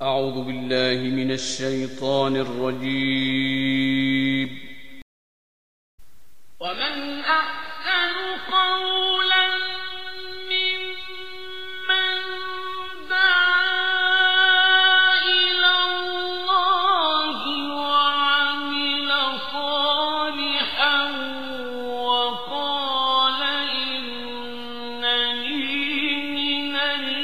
أعوذ بالله من الشيطان الرجيم. ومن أحسن قولا ممن دعا إلى الله وعمل صالحا وقال إنني من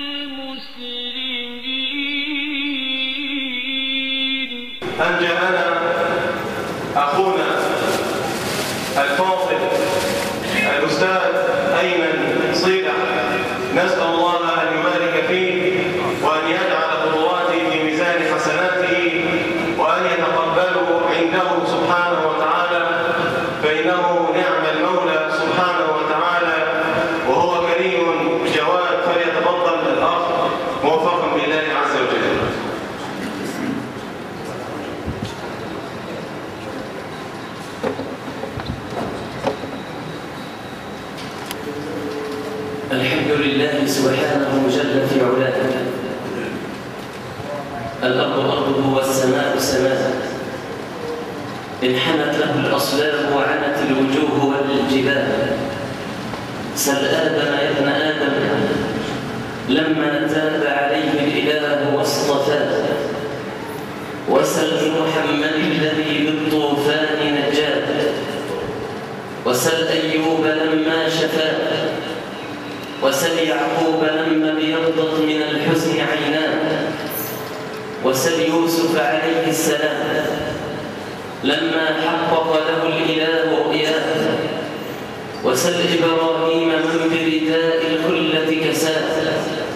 المسلمين. أن جاءنا أخونا الفاضل الأستاذ أيمن صيلح، نسأل الله أن يبارك فيه وأن يجعل خطواته في ميزان حسناته وأن يتقبله عنده سبحانه وتعالى، فإنه نعم المولى سبحانه وتعالى وهو كريم جواد. فليتفضل الأخ موفقا بالله عز وجل. الحمد لله سبحانه جل في علاه، الأرض أرضه والسماء سماء، انحنت له الأصلاب وعنت الوجوه والجبال. سل آدم يا ابن آدم لما تاب عليه الإله واصطفاه، وسل محمد الذي بالطوفان نجاه، وسل أيوب لما شفاه، وسل يعقوب لما ابيضت من الحزن عيناه، وسل يوسف عليه السلام لما حقق له الإله رؤياه، وسل إبراهيم من برداء الخلة كساه،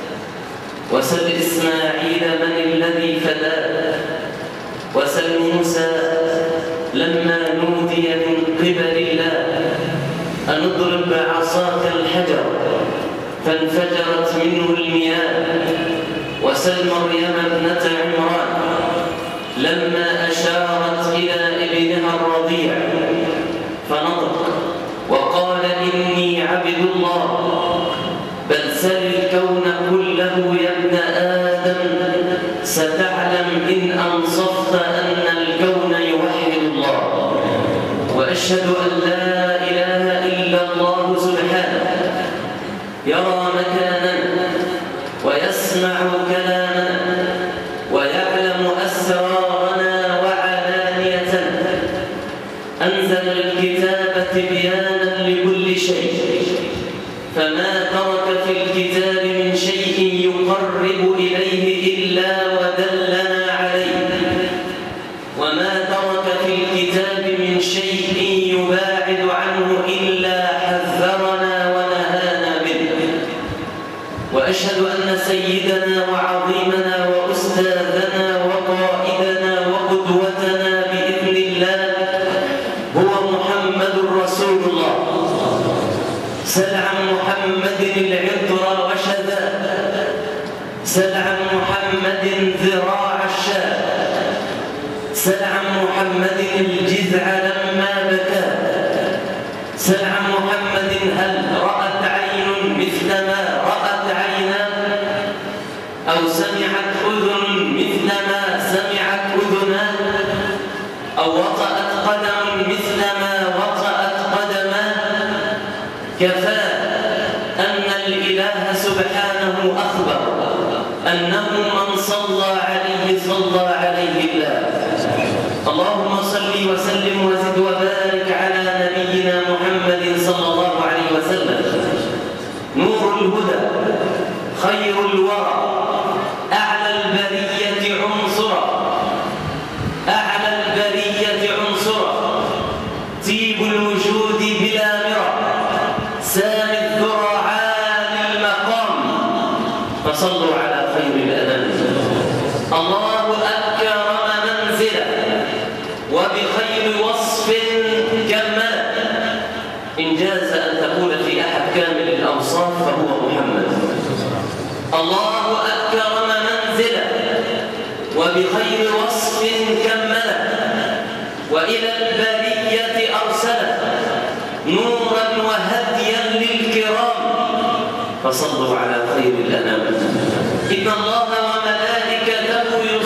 وسل إسماعيل من الذي فداه، وسل موسى لما نودي من قبل الله أن اضرب بعصاك الحجر فانفجرت منه المياه، وسل مريم ابنة عمران لما أشارت إلى ابنها الرضيع فنطق وقال إني عبد الله. بل سل الكون كله يا ابن آدم ستعلم إن أنصفت أن الكون يوحد الله. وأشهد أن لا إله إلا الله سبحانه يرى مكانا ويسمع كلاما ويعلم أسرارنا وعلانيتنا. أنزل الكتاب تبيانا لكل شيء، فما ترك في الكتاب من شيء يقرب إليه إلا ودلنا عليه، وما ترك في الكتاب من شيء يباعد عنه إلا حذرنا ونهانا منه. وأشهد أن سيدنا وعظيمنا وأستاذنا وقائدنا وقدوتنا بإذن الله هو محمد رسول الله. سل عن محمد العطر وشذا، سل عن محمد ذراع الشاة، سل عن محمد الجذع لما بكى، سل عن محمد هل رأت عين مثل ما رأت عيناه، أو سمعت أذن مثل ما سمعت أذناه، أو وطأت قدم مثل ما وطأت قدماه. كفى أن الإله سبحانه أخبر أنه من صلى عليه صلى عليه الله. اللهم صل وسلم وزد وبارك على نبينا محمد صلى الله عليه وسلم، نور الهدى خير الورى أعلى البرية عنصرا، أعلى البرية عنصرا، طيب الوجود بلا مرى، سامي الذرى عالي المقام. فصلوا على خير الأنام. الله أكرم منزلا وبخير وصف كمل. إن جاز أن تقول في أحد كامل الأوصاف فهو محمد. الله أكرم منزلا وبخير وصف كمل، وإلى البرية أرسله نورا وهديا للكرام. فصلوا على خير الأنام. إن الله وملائكته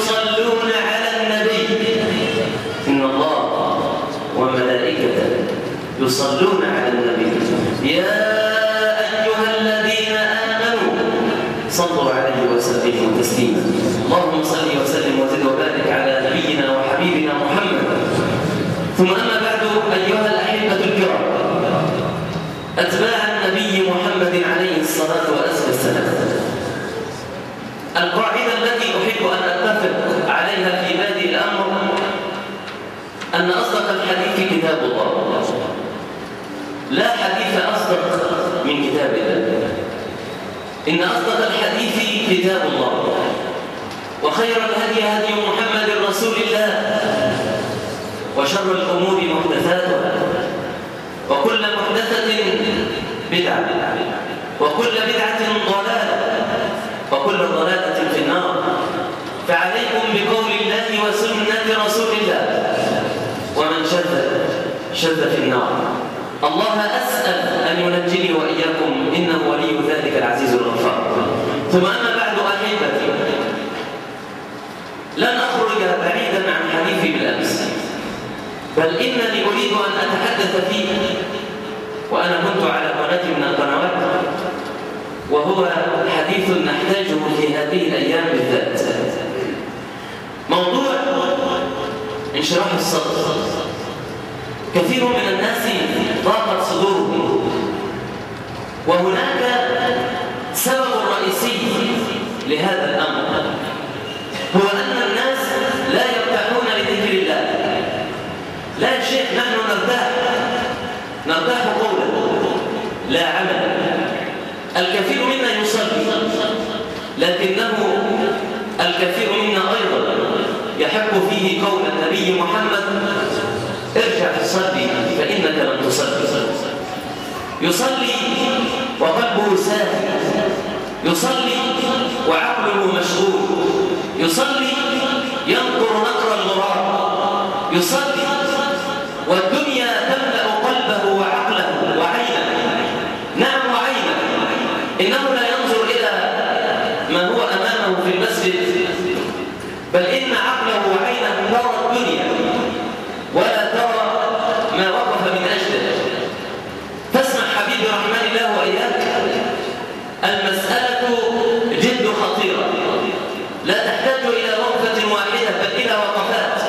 يصلون على النبي يا أيها الذين آمنوا صلوا عليه وسلموا تسليما. اللهم صل وسلم وزد وبارك على نبينا وحبيبنا محمد. ثم أما بعد أيها الأحبة الكرام، أتباع النبي محمد عليه الصلاة والسلام، القاعدة التي أحب أن أتفق عليها في بادئ الأمر أن أصدق الحديث كتاب الله، لا حديث أصدق من كتاب الله. إن أصدق الحديث كتاب الله، وخير الهدي هدي محمد رسول الله، وشر الأمور محدثاتها، وكل محدثة بدعة، وكل بدعة ضلالة، وكل ضلالة في النار. فعليكم بقول الله وسنة رسول الله، ومن شذ في النار. الله أسأل أن ينجني وإياكم، إنه ولي ذلك العزيز الغفار. ثم أما بعد أحبتي، لن أخرج بعيدا عن حديثي بالأمس، بل إنني أريد أن أتحدث فيه وأنا كنت على قناة من القنوات، وهو حديث نحتاجه في هذه الأيام بالذات. موضوع انشراح الصدر. كثير من الناس ضاقت صدورهم، وهناك سبب رئيسي لهذا الأمر، هو أن الناس لا يرتاحون لذكر الله. لا يا شيخ، نحن نرتاح قولا لا عمل. الكثير منا يصلي، لكنه الكثير منا أيضا يحب فيه قول النبي محمد ارجع فصلي فإنك لم تصلي. يصلي وقلبه ساهي، يصلي وعقله مشغول، يصلي ينقر نقر الغراب، يصلي والدنيا تملأ قلبه وعقله وعينه. نعم وعينه، إنه لا ينظر إلى ما هو أمامه في المسجد، بل إن عقله وعينه ترى الدنيا ولا ترى ما وقف من أجله. فاسمع حبيبي رحمن الله وإياك، المسألة جد خطيرة، لا تحتاج إلى وقفة واحدة بل إلى وقفات.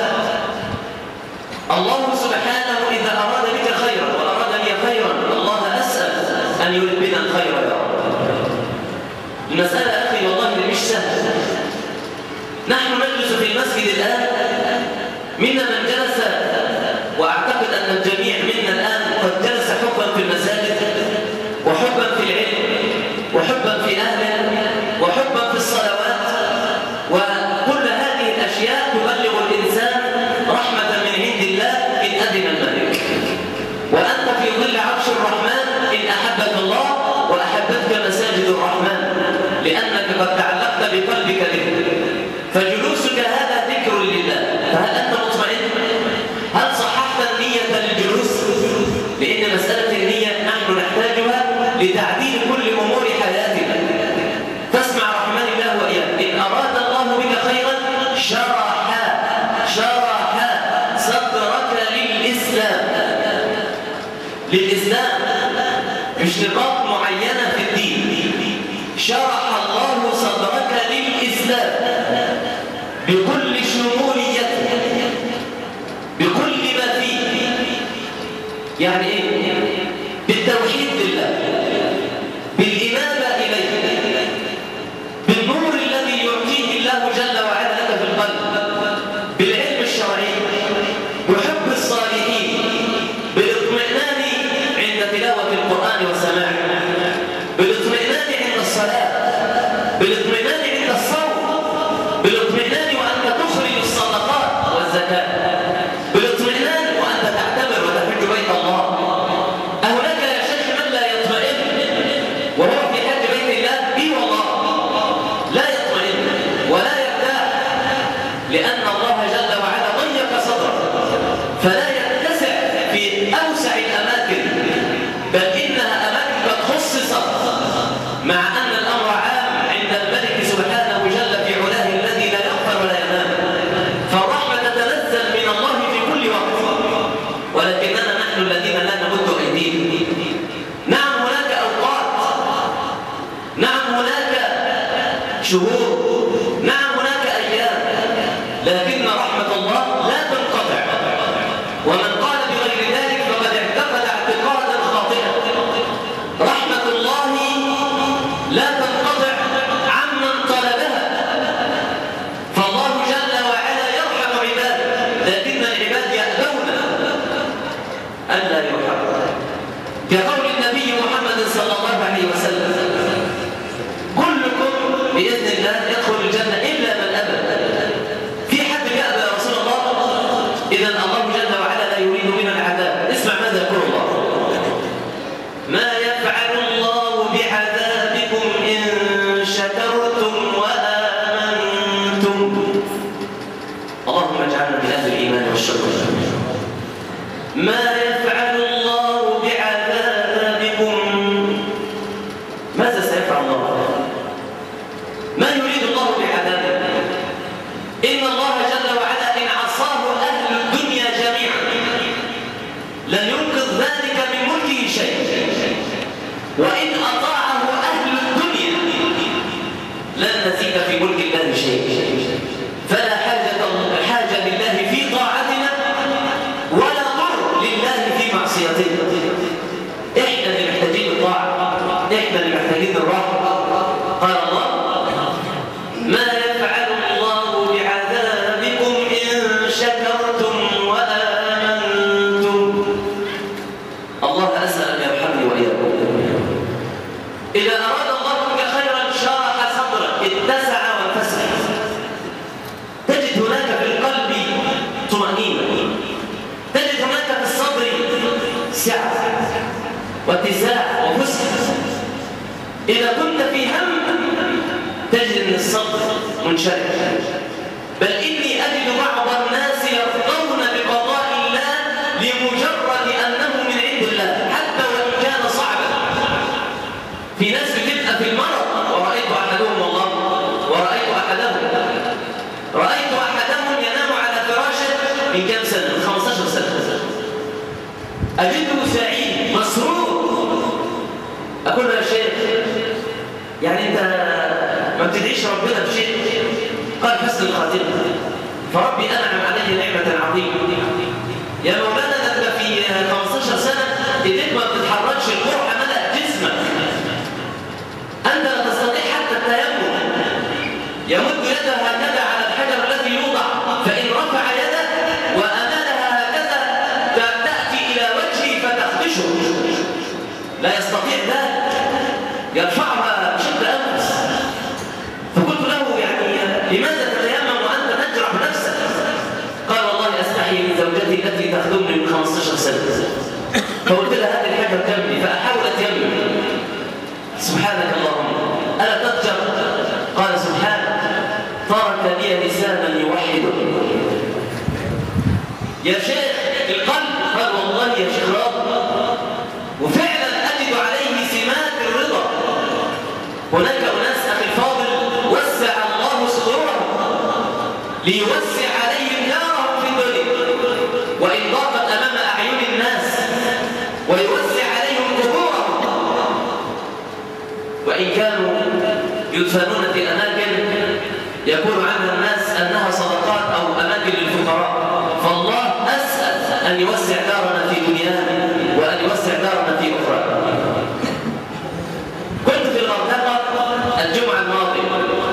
الله سبحانه إذا أراد بك خيرا وأراد لي خيرا، الله أسأل أن يرد بنا الخير يا رب. المسألة أخي والله مش سهل. نحن نجلس في المسجد الآن، منا من جلس، وأعتقد أن الجميع منا الآن قد جلس حبا في المساجد، وحبا في العلم، وحبا في أهله، وحبا في الصلوات، وكل هذه الأشياء تبلغ الإنسان رحمة من عند الله إن أذن الملك. وأنت في ظل عرش الرحمن إن أحبك الله وأحبتك مساجد الرحمن، لأنك قد تعلقت بقلبك به. فجلوسك هذا ذكر لله. فهل أنت مطمئن؟ هل صححت النية للجلوس؟ لأن مسألة النية نحن نحتاجها لتعديل كل أمور حياتنا. فاسمع رحمن الله وإياك، إن أراد الله بك خيرا شرح صدرك للإسلام، مش نقاط معينة في الدين. شرح الله صدرك للإسلام بكل شموليته، بكل ما فيه. يعني إيه؟ بالتوحيد لله، بالإنابة إليه، بالنور الذي يعطيه الله جل وعلا لك في القلب، بالعلم الشرعي، بحب الصالحين، بالاطمئنان عند تلاوة القرآن وسماعه، بالاطمئنان عند الصلاة، بالاطمئنان عند الصوم، بالاطمئنان وأنت تخرج الصدقات والزكاة، بالاطمئنان وأنت تعتمر وتحج بيت الله، شهور. نعم هناك أيام، لكن رحمة الله لا تنقطع، ومن قال بغير ذلك فقد اعتقد اعتقادا خاطئا. رحمة الله لا تنقطع عمن طلبها، فالله جل وعلا يرحم عباده، لكن العباد يأبون ألا يرحموا، كقول النبي محمد صلى الله عليه وسلم: كلكم بإذن الله يدخل الجنة إلا من أبى. في حد يأبى يا رسول الله؟ إذن الله جل وعلا لا يريد منا العذاب. اسمع ماذا يقول الله: ما يفعل الله بعذابكم إن شكرتم وآمنتم. اللهم اجعلنا من أهل الإيمان والشكر. ما يفعل الله بعذابكم، ماذا سيفعل الله؟ ما يريد الله بعذابكم؟ إن الله جل وعلا إن عصاه أهل الدنيا جميعا لن ينقذ ذلك من ملكه شيء، وإن أطاعه أهل الدنيا لن نزيد في ملك الله شيء. فلا حاجة لله في طاعتنا ولا ضر لله في معصيتنا. إحنا اللي محتاجين الطاعة، إحنا اللي محتاجين الراحة. قال الله: ما يفعل الله بعذابكم إن شكرتم وآمنتم. الله أسأل أن يرحمني وإياكم. إذا أراد الله بك خيرا شرح صدرك، اتسع وانفسح. تجد هناك في القلب طمأنينة، تجد هناك في الصدر سعة واتساع وفسح. إذا كنت في هم تجد أن الصدر منشرح. بل إني أجد بعض الناس يرضون بقضاء الله لمجرد أنه من عند الله حتى وإن كان صعبا. في ناس بتبقى في المرض، ورأيت أحدهم والله، رأيت أحدهم ينام على فراشه من كم سنة؟ من 15 سنة. أجده سعيد مسرور. أقول له: يا شيخ يعني أنت ما بتدعيش ربنا بشيء؟ قال: حسن الخاتمة، فربي أنعم علي نعمة عظيمة. يا مولانا ده أنت في 15 سنة إيديك ما بتتحركش، القرحة ملأت جسمك، أنت لا تستطيع حتى التيمم. يمد يده هكذا على الحجر الذي يوضع، فإن رفع يده وأمالها هكذا تأتي إلى وجهه فتخدشه، لا يستطيع ذلك، يرفعها بشد أنفس. فقلت له: يعني لماذا تتيمم وأنت تجرح نفسك؟ قال: والله أستحي من زوجتي التي تخدمني من 15 سنة. فقلت لها: هذه الحجر تملي، فأحاول أتيمم. سبحانك اللهم ألا تضجر؟ قال: سبحانك ترك لي لسانا يوحدني. يا شيخ القلب، قال: والله يا شيخ راض، وفعلا أجد عليه سمات الرضا. هناك أناس أخي الفاضل وسع الله صدورهم ليوسع عليهم دارهم في الدنيا، وإن ضاقت أمام أعين الناس، ويوسع عليهم قبورهم، وإن كانوا يدفنون في أماكن يقول عنها الناس أنها صدقات أو أماكن للفقراء. فالله أسأل أن يوسع دارنا في دنيانا وأن يوسع دارنا في أخرى. كنت في الغردقة الجمعة الماضية،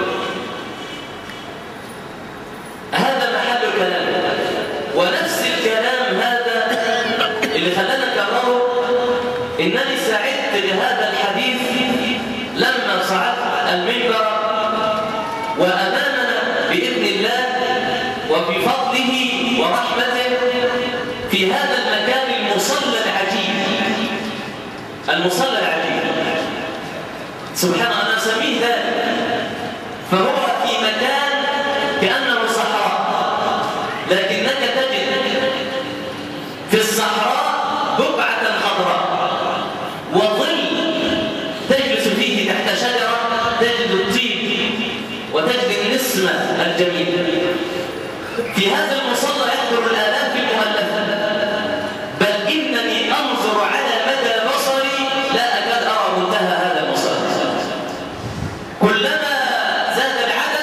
هذا محل الكلام، ونفس الكلام هذا اللي خلانا نكرره. إنني سعدت بهذا الحديث لما صعدت المنبر وأمامنا بإذن الله وبفضله ورحمته في هذا المكان المصلى العجيب. المصلى العجيب سبحان الله، أنا أسميه ذلك، فهو في مكان كأنه صحراء، لكنك تجد في الصحراء بقعة خضراء وظل تجلس فيه تحت شجرة، تجد الطيب وتجد النسمة الجميلة. في هذا المصلى يحضر الآلاف المؤلفة، بل إنني أنظر على مدى بصري لا أكاد أرى منتهى هذا المصلى. كلما زاد العدد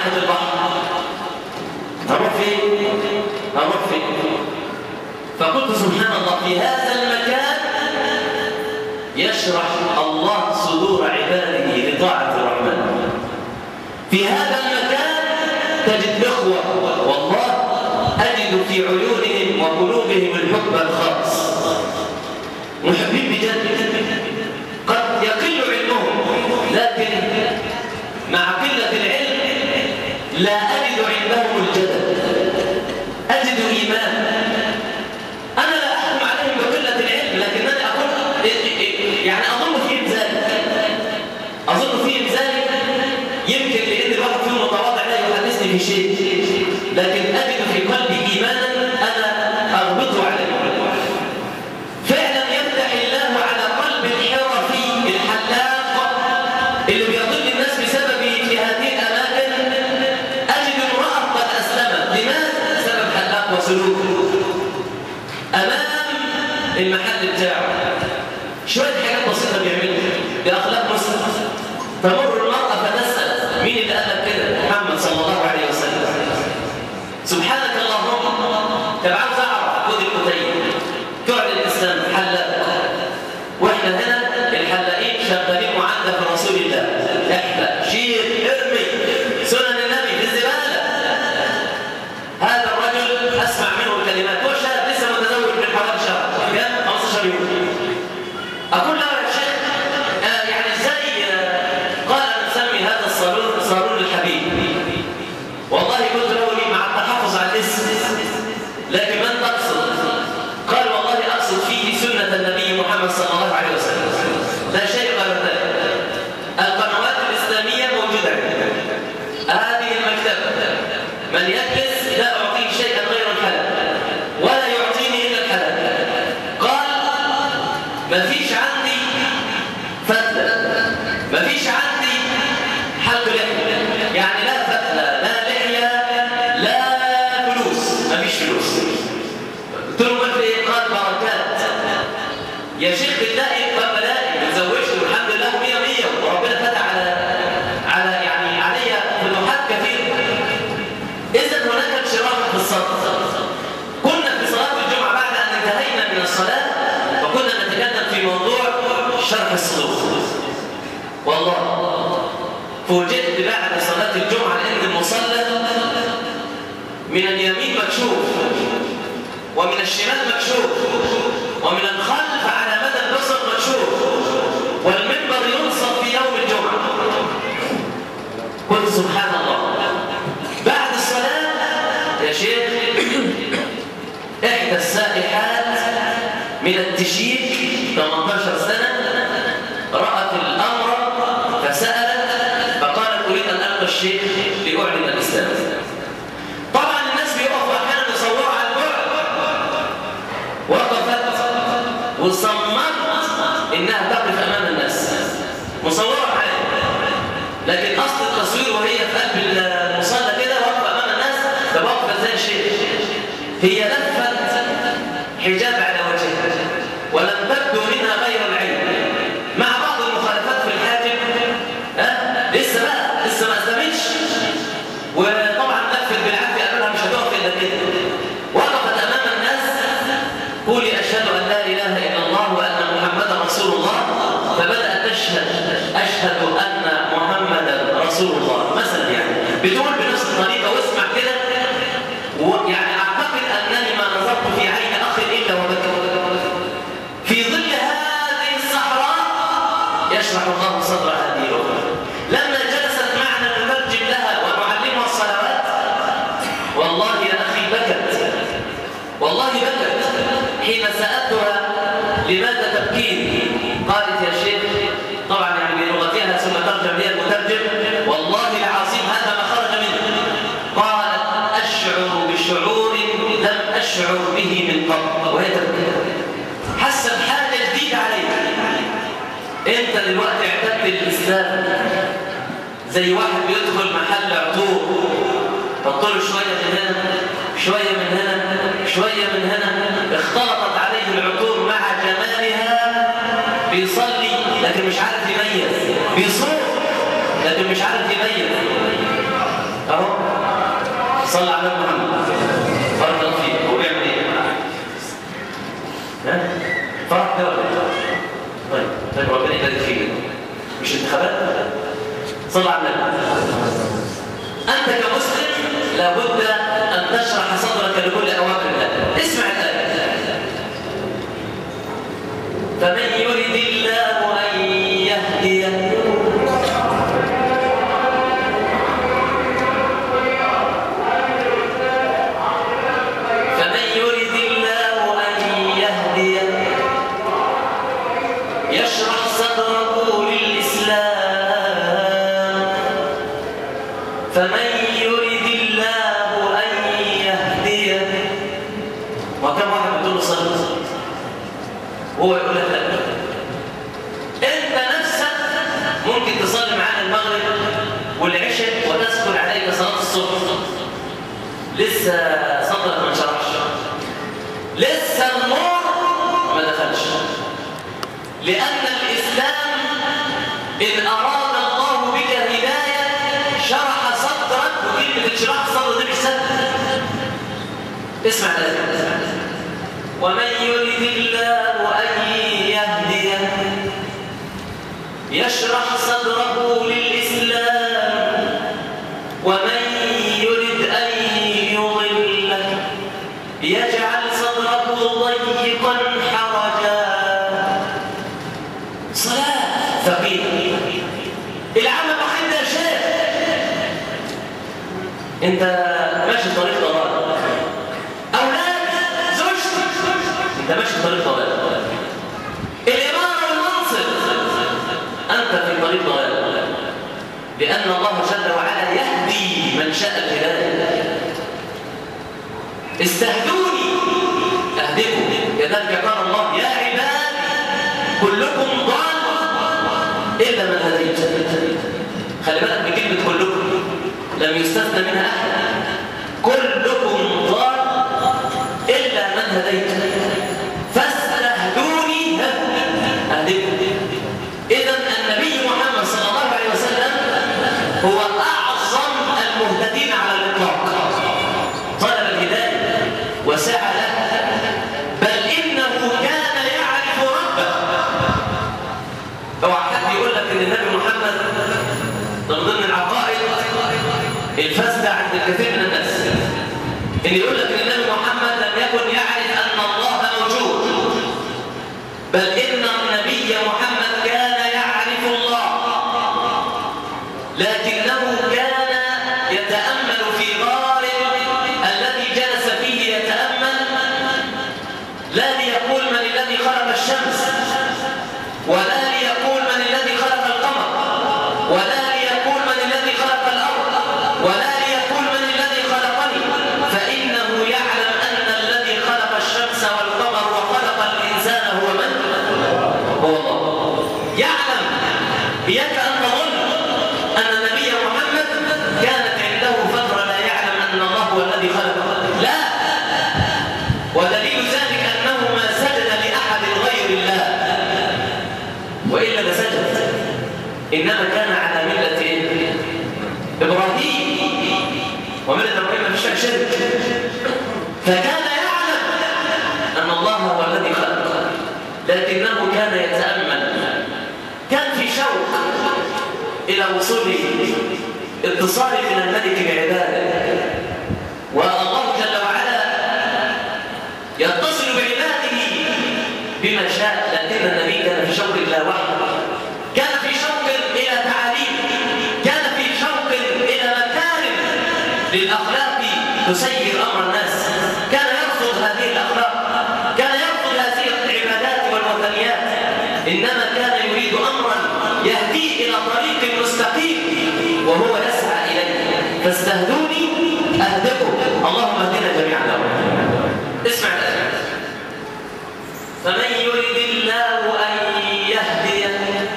ناحية البحر هروح فين؟ فقلت سبحان الله، في هذا المكان يشرح الله صدور عباده لطاعة الرحمن. في هذا المكان تجد إخوة والله أجد في عيونهم وقلوبهم الحب الخالص، محبين بجد. قد يقل علمهم، لكن مع قلة العلم لا أجد عندهم الجدل، أجد إيمان. أنا لا أحكم عليهم بقلة العلم، لكنني أقول يعني أظن فيهم ذلك، يمكن لأن الواحد فيهم متواضع لا يحدثني في شيء، لكن أجد في قلبي إيمانا أنا أربطه عليه. فعلا يفتح الله على قلب الحرفي الحلاق اللي بيضل الناس بسببه في هذه الأماكن. أجد امرأة قد أسلمت، لماذا؟ بسبب حلاق وسلوكه أمام المحل بتاعه، شوية حاجات بسيطة بيعملها بأخلاق مسلم. تمر المرأة فتسأل مين اللي قال لك كده؟ محمد صلى الله عليه وسلم. سبحانك اللهم. طب عاوز أعرف خد الكتيب تعلن الإسلام حلاق، وإحنا هنا الحلاقين شغالين معدة رسول الله، احلق شير ارمي سنن النبي في الزبالة. هذا الرجل أسمع منه الكلمات، هو شاب لسه متزوج من حوالي شهر، كم 15 يوم. أقول له يا شيخ يعني ازاي؟ قال أنا نسمي هذا صالون الحبيب. والله قلت له لي مع التحفظ على الاسم، لكن من تقصد؟ قال والله أقصد فيه سنة النبي محمد صلى الله عليه وسلم، لا شيء غير ذلك. القنوات الإسلامية موجودة عندنا، هذه المكتبة، من يجلس لا أعطيه شيئا غير الحلال ولا يعطيني إلا الحلال. قال ما فيش عندي فتلة، ما فيش عندي حلق لحية، يعني لا فتلة لا لحية لا فلوس، ما فيش فلوس. قلت له ما في ايه؟ قال بركات. يا شيخ بتلاقي بلاقي متزوجت والحمد لله 100 وربنا فتح على يعني عليا فتوحات كثيرة. إذا هناك انشراح في الصلاة. كنا في صلاة الجمعة بعد أن انتهينا من الصلاة وكنا نتكلم في موضوع شرح الصدور. والله فوجئت بعد صلاة الجمعة لأن المصلى من اليمين مكشوف ومن الشمال مكشوف ومن الخلف على مدى البصر مكشوف، والمنبر ينصب في يوم الجمعة. قلت سبحان الله. بعد الصلاة يا شيخ إحدى السائحات من التشيك 18 سنة رأت الأمر فسألت فقالت أريد أن ألقى الشيخ لأعلن الإسلام. طبعا الناس بيقفوا أحيانا يصوروا على البعد، وقفت وصممت إنها تقف أمام الناس مصورة عليه، لكن أصل التصوير وهي في قلب المصلى كده واقفة أمام الناس. طب واقفة زي الشيخ، هي لفت حجاب على وجهها ولم تبدو منها غير العين، مع بعض المخالفات في الحاجب لسه ما أسلمتش، وطبعا لفت بالعافية قالوا مش هتقف إلا كده. وقفت أمام الناس قولي أشهد أن لا إله إلا الله وأن محمدا رسول الله، فبدأت تشهد أشهد أن محمدا رسول الله مثلا، يعني بتقول بنفس الطريقة. واسمع كده، يعني أعتقد أنني ما نظرت في عين أخ إلا وبكى. في ظل هذه الصحراء يشرح الله صدر هذه الأخرى. لما جلست معنا نترجم لها ونعلمها الصلوات، والله يا أخي بكت، والله بكت حين سألتها لماذا تبكين؟ قالت يا شيخ، طبعا يعني بلغتها ثم ترجم لي المترجم، والله العظيم هذا ما خرج منه. قالت أشعر بشعور لم أشعر به من قبل، وهي تبكي حاسة بحاجة جديدة عليها. أنت دلوقتي اعتدت الإسلام زي واحد بيدخل محل عطور، حط له شوية من هنا شوية من هنا شوية من هنا، اختلطت عليه العطور مع جمالها. بيصلي لكن مش عارف يميز، بيصوم لكن مش عارف يميز. أهو صلى على محمد. بارك الله فيك. هو بيعمل ايه؟ ها؟ فرح ده ولا ايه؟ طيب ربنا يبارك فيك. مش انتخابات؟ صلى على النبي. انت كمسلم لابد ان تشرح صدرك لكل اوامر الله. اسمع الآية. فمن يرد الله ان يهديه يشرح صدره للإسلام فمن يرد الله أن يهديه. وكم واحد بتقول له صلي هو يقول لك لا. أنت نفسك ممكن تصلي معانا المغرب والعشاء وتسكن عليك صلاة الصبح لسه صدرك ما انشرحش، لسه النور ما دخلش. لأن الإسلام إن أراد الله بك هداية شرح صدرك. وكلمة انشراح الصدر دي مش سهل. اسمع الآية. ومن يرد الله أن يهديه يشرح صدره للإسلام ومن يرد أن يضله يجعل صدره ضيقا حرجا. صلاة فقير. العمل الوحيد ده شيخ. انت ماشي في طريق ضلال. اولاد زوجتي انت ماشي في طريق ضلال. الاماره والمنصب انت في طريق ضلال. لان الله جل وعلا يهدي من شاء الهدايه. استهدوني اهدكم كذلك قال الله يا عباد كلكم ضال إلا من هديت. خلي بالك بكلمة كلكم لم يستثنى منها أحد. كلكم ضال إلا من هديت فاستهدوني أهدكم. إذن النبي محمد صلى الله عليه وسلم هو أعظم المهتدين على الإطلاق. طلب الهداية وسعى له، بل إنه كان يعرف ربه. اوعى حد يقول لك ان النبي محمد من ضمن العقائد الفاسده عند الكثير من الناس ان يقول لك ان النبي محمد لم يكن يعرف ان الله موجود، بل ان النبي محمد كان يعرف الله لكنه كان يتامل في غار الذي جلس فيه يتامل، لا ليقول من الذي خلق الشمس ولا ليقول من الذي خلق القمر ولا ليقول من الذي خلق الأرض ولا ليقول من الذي خلقني، فإنه يعلم أن الذي خلق الشمس والقمر وخلق الإنسان هو من؟ هو الله. يعلم. إياك أن تظن أن النبي محمد كانت عنده فترة لا يعلم أن الله هو الذي خلقه. لا. ودليل ذلك أنه ما سجد لأحد غير الله وإلا لسجد، إنما كان على ملة إبراهيم وملة إبراهيم ما فيش شرك. فكان يعلم أن الله هو الذي خلق لكنه كان يتأمل. كان في شوق إلى وصول اتصال من الملك بعباده، والله جل وعلا يتصل بعباده بما شاء. لكن النبي كان في شوق إلى وحي، كان في شوق إلى تعاليم، كان في شوق إلى مكارم للأخلاق تسير أمر الناس. كان يرفض هذه الأخلاق، كان يرفض هذه العبادات والوثنيات، إنما كان يريد أمرا يهدي إلى طريق مستقيم وهو يسعى إليه. فاستهدوني أهدكم. اللهم اهدنا جميعا له. اسمع الآية. فمن يرد الله أن يهديه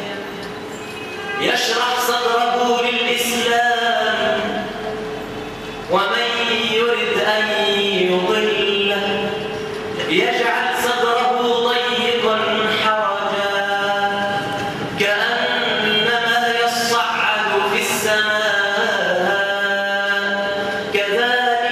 يشرح صدره للإسلام ومن يرد أن يضله يجعل صدره ضيقا حرجا كأنما يصعد في السماء كذلك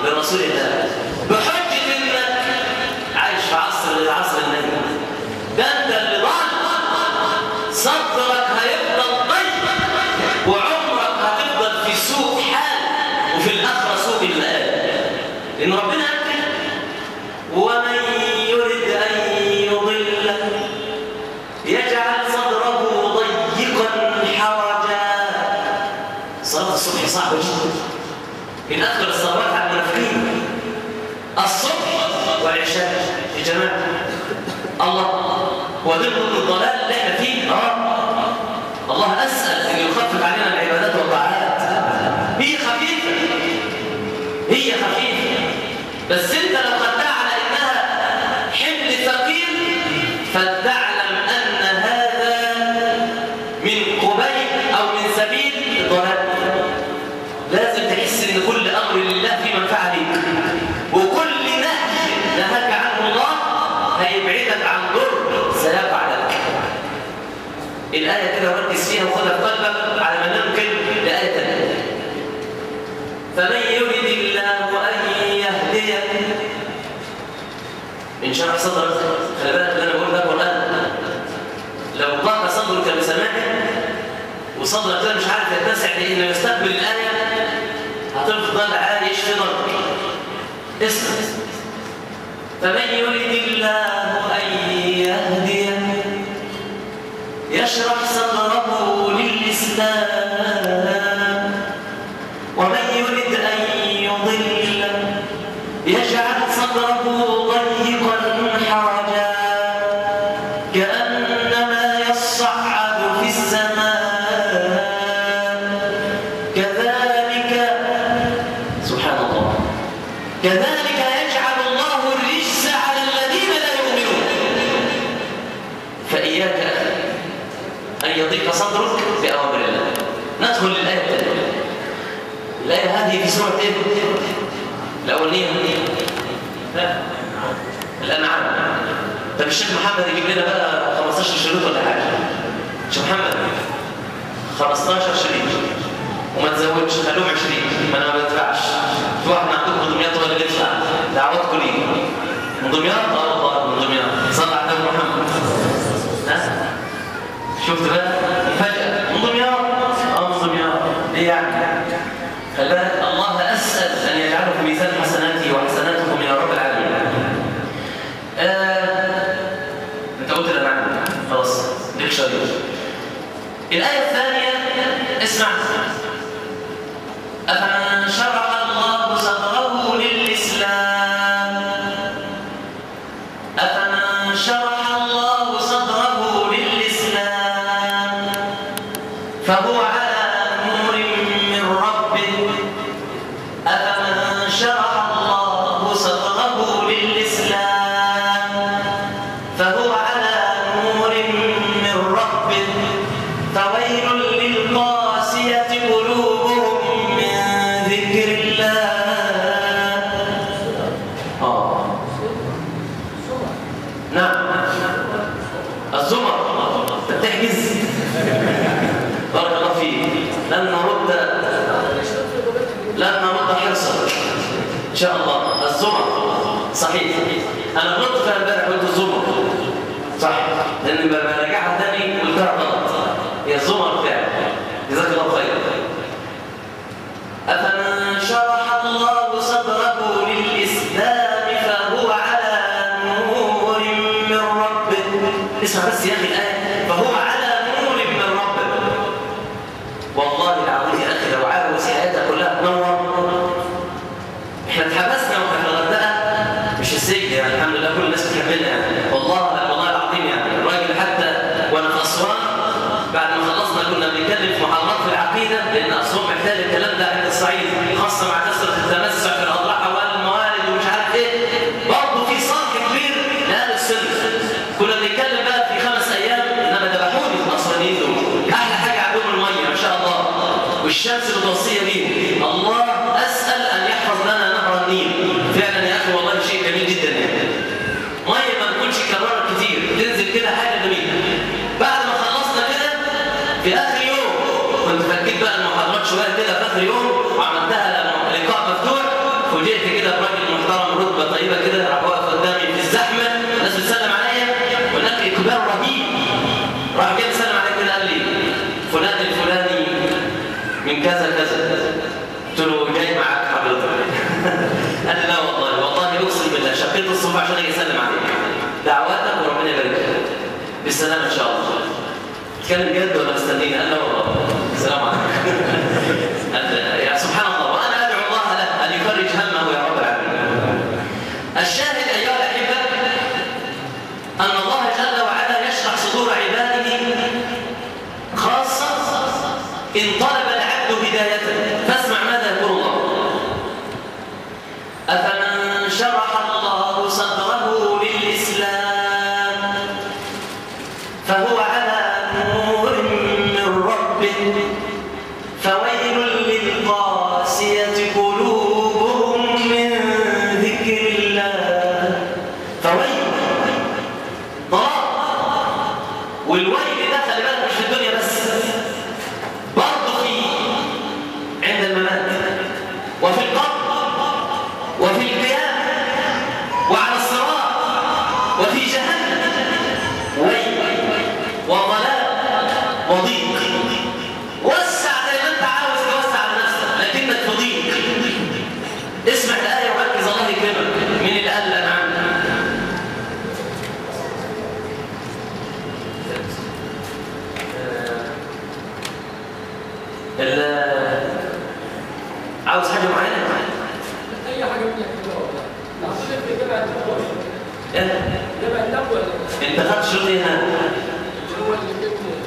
لرسول الله بحجة انك عايش في عصر النبي. ده انت اللي ضل، صدرك هيفضل ضيق وعمرك هتفضل في سوء حال وفي الاخره سوء المآب. لان ربنا قال ومن يرد ان يضل يجعل صدره ضيقا حرجا. صلاه الصبح صعبه جدا، من اكثر الصلوات على المنافقين الصبح والعشاء يا جماعه. الله هو ده الضلال اللي احنا فيه. الله اسال ان يخفف علينا العبادات والطاعات. هي خفيفه، هي خفيفه، بس انت لو خدتها على انها حمل ثقيل فلتعلم ان هذا من قبيل او من سبيل الضلال. لازم تحس ان كل امر لله في منفعه ليك، وكل نهي نهاك عنه الله هيبعدك عن ضر سيقع لك. الآية كده ركز فيها وخدها في قلبك على ما ننقل لآية ثانية. فمن يرد الله أن يهديه إن شرح صدرك. خلي بالك اللي أنا بقول ده قرآن. لو ضاق صدرك بسماعه وصدرك كده مش عارف يتسع لأنه يستقبل الآية هتفضل عايش في ضرك. اسمع. فمن يرد الله أن يهديه يشرح صدره للإسلام ومن يرد أن يضل يجعل صدره ضيقا حرجا كأنما يصعد في السماء كذلك سبحان الله كذلك يجعل الله الرجس على الذين لا يؤمنون. فإياك أن يضيق صدرك بأوامر الله. ندخل للآية الثانية. الآية هذه في سورة إيه؟ الأولية لا الأنعام. طب الشيخ محمد يجيب لنا بقى 15 شريط ولا حاجة؟ الشيخ محمد 15 شريط وما تزودش، خلوهم 20. ما أنا ما بدفعش. في واحد عندكم من دمياط ولا بيدفع؟ دعواتكم ليه؟ من دمياط؟ الله من دمياط. صلى على النبي محمد. شفت بقى فجأة من دمياط؟ من دمياط. ليه يعني؟ خلي بالك الله أسأل أن يجعله في ميزان حسناتي وحسناتكم يا رب العالمين. أنت قلت الأنعام خلاص ليك شريط. الآية الثانية اسمع. أفمن شرح الله صدره للإسلام أفمن شرح الله صدره للإسلام فهو على نور من ربه أفمن شرح الله صدره للإسلام فهو على نور من ربه فويل للقاسية قلوبهم من ذكر الله. نعم الزمر تحجز. بارك الله فيك. لن نرد حرصك ان شاء الله. الزمر صحيح. انا غلطت فيها امبارح قلت الزمر صح لان براجعها تاني قلتها غلط. هي الزمر فعلا. جزاك الله خير. افمن شرح الله صدره للاسلام فهو على نور من ربه. اسمع بس يا اخي الايه فهو على نور من ربه. والله العظيم يا اخي لو عاوز حياتك كلها تنور. احنا اتحبسنا واحنا في الغردقه مش السجن يعني الحمد لله كل الناس بتحبنا يعني. والله العظيم يعني الراجل حتى وانا في اسوان بعد ما خلصنا كنا بنتكلم في محاضرات في العقيده لان اسوان محتاج الكلام ده عند الصعيد خاصه مع كثره التمسك في الاضلاع والموالد ومش عارف ايه. برضه في صرح كبير لاهل السنه. كنا بنتكلم بقى في 5 ايام انما ذبحوني في الاسوانيين دول. احلى حاجه عندهم الميه ما شاء الله والشمس المتوصيه بيهم. الله اسال ان يحفظ لنا نهر النيل. فعلا يا اخي والله شيء جميل جدا يعني. ميه ما بتكونش كررت كتير تنزل كده حاجه جميله. بعد ما خلصنا كده في اخر يوم كنت فكيت بقى المحاضرات شويه كده في اخر يوم وعملتها لقاء مفتوح فوجئت كده براجل محترم رتبه طيبه كده راح واقف قدامي في الزحمه الناس بتسلم عليا وهناك اقبال رهيب. راح جاي يسلم عليا كده قال لي فلان الفلاني من كذا كذا. قلت له جاي معاك حضرتك؟ قال لي لا والله اقسم بالله شقيت الصبح عشان اجي اسلم عليك. دعواتك وربنا يبارك لك. بالسلامه ان شاء الله. تتكلم جد ولا مستنيني؟ قال لا والله. السلام عليكم. يا سبحان الله وانا ادعو الله له ان يفرج همه يا رب العالمين. الشاهد ايها الاحبه ان الله جل وعلا يشرح صدور عباده خاصه ان طلب العبد هدايته. فاسمع ماذا يقول الله: افمن شرح الله صدره للاسلام فهو على نور من ربه فويل للقاسية قلوبهم من ذكر الله. فويل ضرر. والويل ده خلي بالك مش في الدنيا بس، برضه في عند الممات وفي القبر وفي القيامة وعلى الصراط وفي جهنم. ويل وضلال وضيق. وسع زي ما انت عاوز توسع على نفسك لكنك في ضيق. اسمع الآية وركز الله يكرمك. مين اللي قال لنا عنها؟ عاوز حاجة معينة؟ اي حاجه منها كده والله. نحصل في جبهه التقوى. جبهه التقوى. انت خدت شرط هنا؟ هو اللي جبته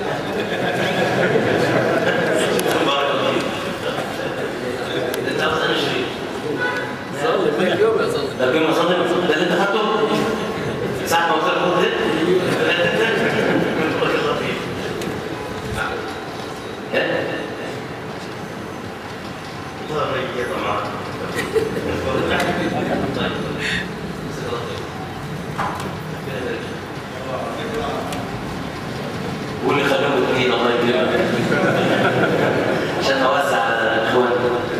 بارك الله فيك. انت عاوز انا شريك. صلي في يوم يا صلي. ده كلمة صلي ده اللي انت خدته؟ ساعة ما قلت لك خد ده؟ بارك الله فيك. واللي خلوه اثنين الله يكرمك عشان اوزع على الاخوان.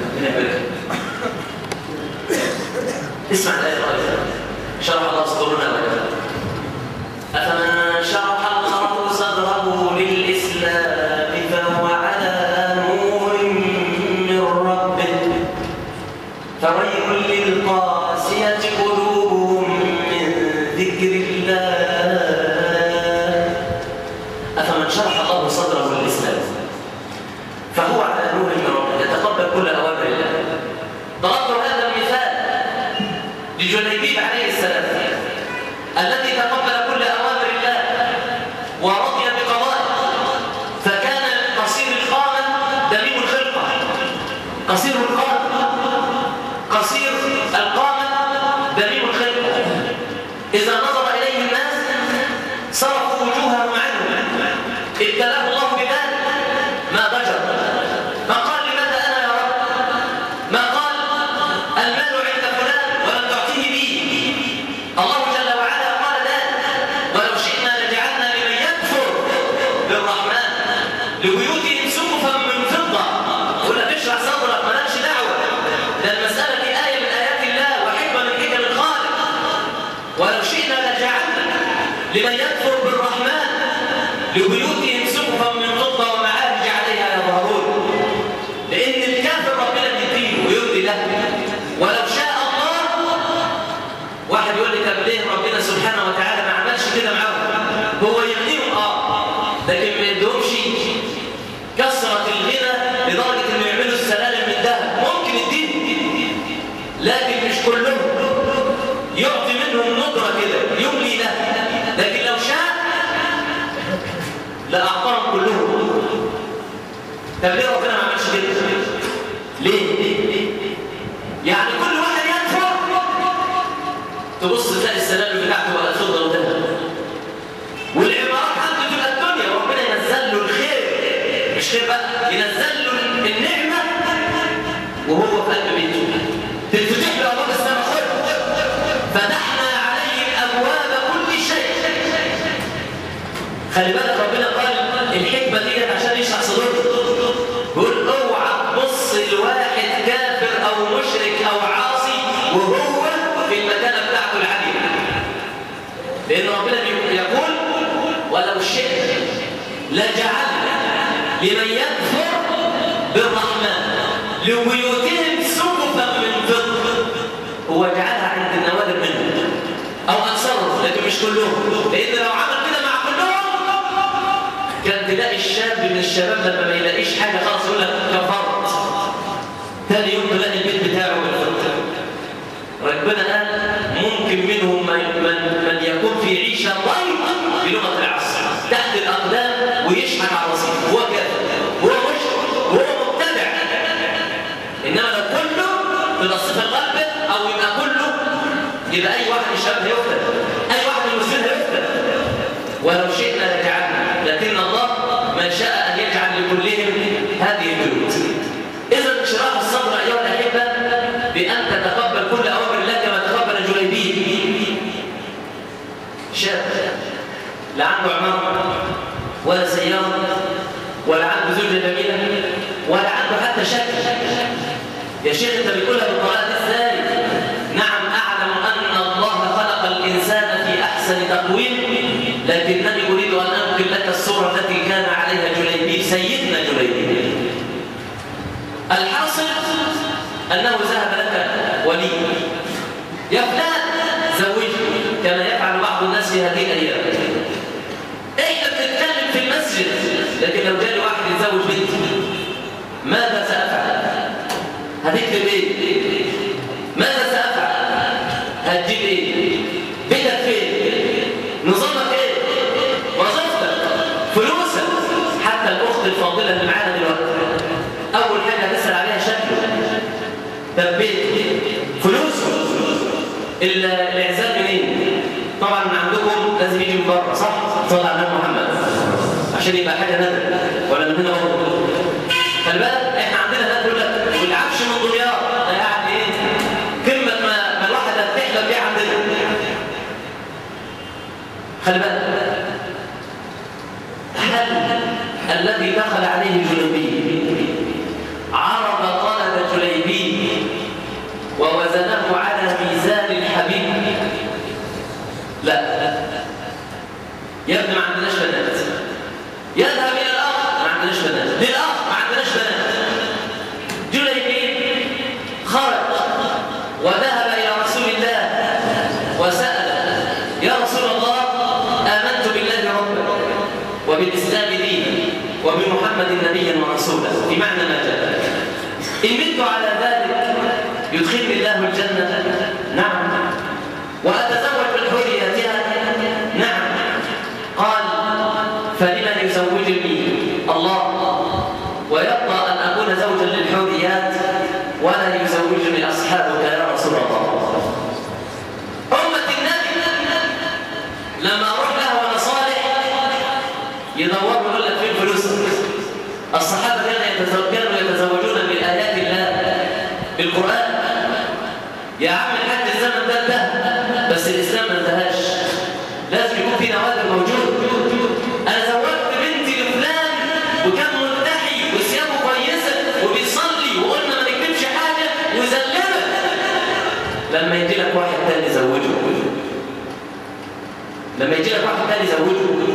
اسمع الايه الرائعه: شرح الله صدورنا لك. افمن شرح الله صدره للاسلام فهو على نور من ربه فويل للقاسيه قلوبهم من ذكر الله. أفمن شرح الله صدره للإسلام فهو على نور من ربه يتقبل كل أوامر الله. ضربت هذا المثال لجليبيب عليه السلام الذي تقبل كل أوامر الله ورضي بقضائه، فكان قصير القامة دميم الخلقة. قصير القامة دميم الخلقة. إذا نظر إليه الناس صرفوا وجوههم عنه. ابتلاه الله بذلك ما ضجر، ما قال لماذا أنا يا رب، ما قال المال عند فلان ولم تعطيه لي. الله جل وعلا قال ذلك: ولو شئنا لجعلنا لمن يكفر بالرحمن لبيوتهم سقفا من فضة. يقول لك اشرح صدرك مالكش دعوة، ده المسألة دي آية من آيات الله وحكمة من حكم الخالق. ولو شئنا لجعلنا لمن يكفر بالرحمن لبيوتهم سقفا من فضة ومعارج عليها يظهرون. لأن الكافر ربنا بيديله ويرضي له. ولو شاء الله، واحد يقول لي طب ليه ربنا سبحانه وتعالى ما عملش كده معاهم؟ هو يغنيهم لكن ما يديهمش كثرة الغنى لدرجة انه يعملوا السلالم من ذهب. ممكن يديهم لكن مش كلهم، يعطي منهم ندرة كده يملي له. لكن لو شاء لا أعطاهم كلهم. طب ليه ربنا ما عملش كده؟ ليه؟ يعني كل واحد يدفع تبص تلاقي السلالم بتاعته بقت فضة وذهب، والعمارات عنده تبقى الدنيا. ربنا ينزل له الخير، مش خير بقى، ينزل له النعمة وهو في قلب بيته. تتفتح له أبواب السماء خير، فتحنا عليه أبواب كل شيء. خلي بالك ربنا قال الحكمة دي عشان يشرح صدورك. يقول اوعى تبص لواحد كافر أو مشرك أو عاصي وهو في المكانة بتاعته العالية. لأن ربنا يقول ولو شئنا لجعلنا لمن يكفر بالرحمن لبيوتهم سقفا من فضة. هو جعلها عند النوادر منهم أو أكثرهم لكن مش كلهم، لأن لو عمل كده مع كلهم كان تلاقي الشاب من الشباب لما ما يلاقيش حاجة خالص يقول لك كفرت، ثاني يوم تلاقي البيت بتاعه بالفضة. ربنا قال ممكن منهم من يكون في عيشة ضيقة بلغة العصر تحت الأقدام ويشحن على الرصيف، هو كافر، هو مشرك، هو مبتدع. إنما لو كله في الصف القلب أو يبقى كله يبقى أي واحد من الشباب هيفتن، أي واحد من المسلمين هيفتن. ولو شئنا لجعلنا، لكن الله ما شاء أن يجعل لكلهم هذه البيوت. إذا انشراح الصدر أيها الأحبة بأن تتقبل كل أوامر الله كما تقبل جليبيب. شاب لا عنده عمارة ولا سيارة ولا عنده زوجة جميلة ولا عنده حتى شكل. يا شيخ أنت بتقولها بالطريقة دي إزاي؟ نعم أعلم أن الله خلق الإنسان في أحسن تقويم، لكنني أريد أن أنقل لك الصورة التي كان عليها جليبيب سيدنا جليبيب. الحاصل أنه ذهب لك ولي يا فلان زوجني كما يفعل بعض الناس في هذه الأيام. إحنا بنتكلم في المسجد، لكن لو جالي واحد يتزوج بنتي ماذا سأفعل؟ هتكتب إيه؟ ماذا سأفعل؟ هتجيب إيه؟ بيتك فين؟ نظامك إيه؟ وظيفتك؟ فلوسك؟ حتى الأخت الفاضلة اللي معانا دلوقتي أول حاجة هتسأل عليها شكله، تربيته، فلوسه، الإعزال منين؟ طبعا من عندكم لازم يجي من بره، صح؟ صلى على النبي محمد عشان يبقى حاجة ندر، ولا من هنا برضه؟ خلي بالك احنا عندنا هناك يقول لك والعفش من دمياط، ده يعني ايه؟ كلمة ما الواحد هتحلم بيها عندنا. خلي بالك هل الذي دخل عليه جليبيب عرض طلب جليبيب ووزنه على ميزان الحبيب؟ لا يا ابني ما عندناش بنات. يذهب الى الاخ ما عندناش بنات، للاخ ما عندناش بنات. جليبيب خرج وذهب الى رسول الله وسال يا رسول الله امنت بالله ربا وبالاسلام دينا وبمحمد نبيا ورسولا، بمعنى ما جاء ان مت على ذلك يدخلني الله الجنه؟ نعم. واتزوج بالحريتها؟ نعم. قال فلمن يزوجني الله ويبقى ان اكون زوجا للحريات ولا يزوجني اصحابك يا رسول الله؟ امه النبي لما اروح لها وانا صالح يدوروا يقول لك فين فلوسك؟ الصحابه كانوا يتزوجون بايات الله بالقران. يا عم الحاج الزمن ده انتهى، بس الاسلام ما انتهاش، لازم يكون في نوادر موجود. انا زوجت بنتي لفلان وكان ملتحي وثيابه كويسه وبيصلي وقلنا ما نكتبش حاجه وزلمه. لما يجي لك واحد تاني زوجه، لما يجي لك واحد تاني زوجه.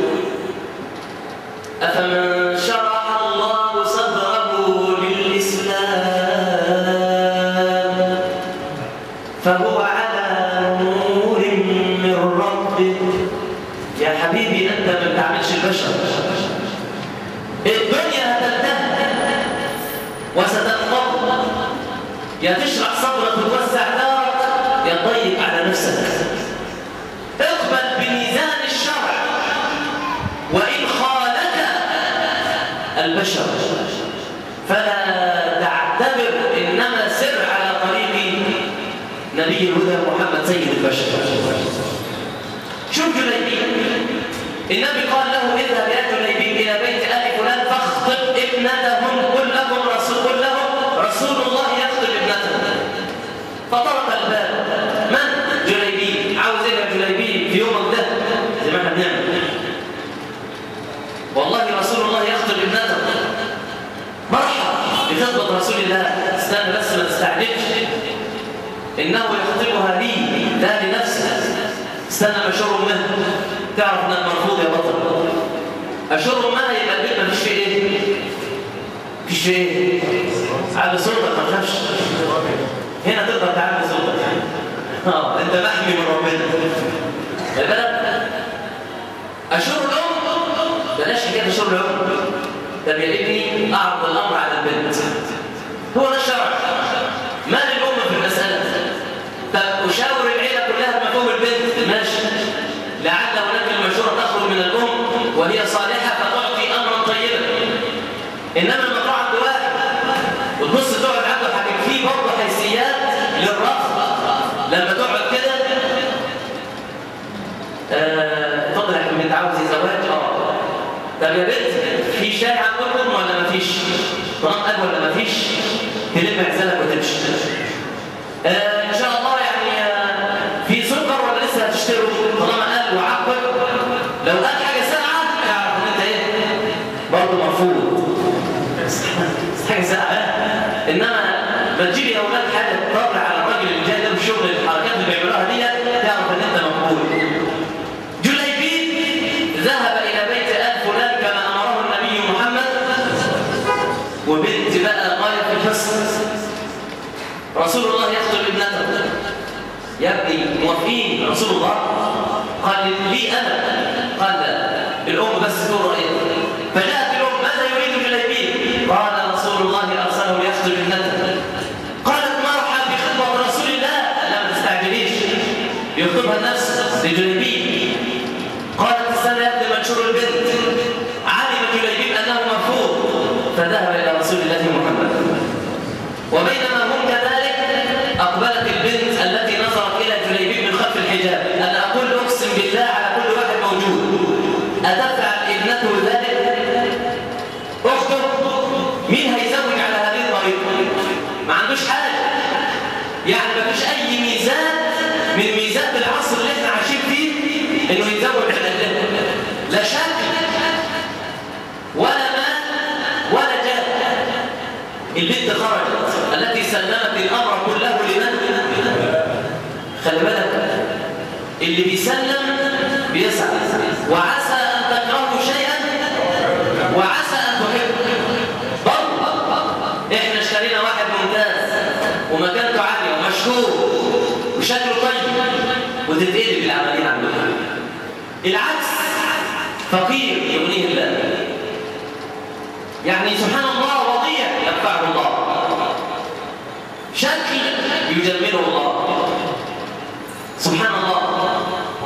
افمن شرح الله صدره للاسلام فهو على نور من ربه. يا حبيبي أنت ما بتعملش البشر. الدنيا هتنتهي وستنقض، يا تشرح صدرك وتوسع دارك يا تضيق على نفسك. اقبل بميزان الشرع وإن خالك البشر فلا تعتبر، إنما سر على طريق نبي الهدى محمد سيد البشر. شوف جليبيب، النبي قال له اذهب يا جليبيب الى بيت ال فلان فاخطب ابنتهم، قل لهم رسول الله يخطب ابنتهم. فطرق الباب. من؟ جليبيب. عاوز ايه يا جليبيب في يومك ده؟ زي ما احنا بنعمل. والله رسول الله يخطب ابنتهم. مرحبا بخطبه رسول الله. استنى بس ما تستعجلش. إنه يخطبها لي لا لنفسه. استنى ما أشر أمها، تعرف إنك مرفوض يا بطل. أشر أمها يبقى البيت مفيش فيه إيه؟ مفيش فيه إيه؟ على صوتك ما تخافش. هنا تقدر تعلي صوتك. أنت محمي من ربنا. خلي بالك. أشر الأم، بلاش حكاية أشر الأم. طب يا ابني أعرض الأمر على البنت. هو ده الشرع. ما للأم في المسألة؟ طب أشاور العيلة كلها بمفهوم البنت، ماشي. لعل هناك المشورة تخرج من الأم وهي صالحة فتعطي أمرا طيبا. إنما المطلوب عند واحد وتبص تقعد عنده حاجة فيه برضه حيثيات للرفض. لما تقعد كده اتفضل يا حبيبي انت عاوز زواج؟ طب يا بنت في شاي عندكم ولا مفيش؟ طعام قد ولا مفيش؟ تلم عزالك وتمشي. ان شاء الله يعني في سكر ولا لسه هتشتروا؟ طالما قال وعقل لو قال حاجه ساقعه اعرف ان انت ايه؟ برضه مرفوض. حاجه ساقعه. انما ما تجيب يا اولاد حاجه تطلع على الراجل اللي جاي ده بالشغل الحركات اللي بيعملوها دي تعرف ان انت مقبول. ذهب إلى بيت آل فلان كما أمره النبي محمد، وبنت بقى غاية في الحسن. رسول الله يخطب ابنته. يا ابني موافقين رسول الله؟ قال لي أنا. قال لا، الأم بس تقول رأيها. فجاءت الأم ماذا يريد جليبيب؟ قال رسول الله أرسله ليخطب ابنته. قالت مرحبا بخطبة رسول الله. لا ما تستعجليش، يخطبها النفس لجليبيب. قالت السنة يبدو منشور البنت. علم جليبيب أنه مرفوض فذهب إلى رسول الله محمد. وبينما هم كذلك أقبلت البنت التي نظرت إلى جليبيب من خلف الحجاب. أنا أقول أقسم بالله على كل واحد موجود، أتفعل ابنته ذلك؟ أخته؟ مين هيزوج على هذه الطريقة؟ ما عندوش حاجة. يعني ما فيش أي ميزات من ميزات العصر اللي احنا عايشين فيه إنه يتزوج على الأهل. لا شك ولا مال ولا جاه. البنت خرجت التي سلمت الأمر كله لمن؟ خلي بالك، اللي بيسلم بيسعى. وعسى أن تكرهوا شيئا وعسى أن تحبوا. برضه احنا اشترينا واحد ممتاز ومكانته عالية ومشهور وشكله طيب وتتقلب العملية عندنا. العكس فقير يغنيه الله. يعني سبحان الله وضيع ينفعه الله، شكل يجمله الله سبحان الله.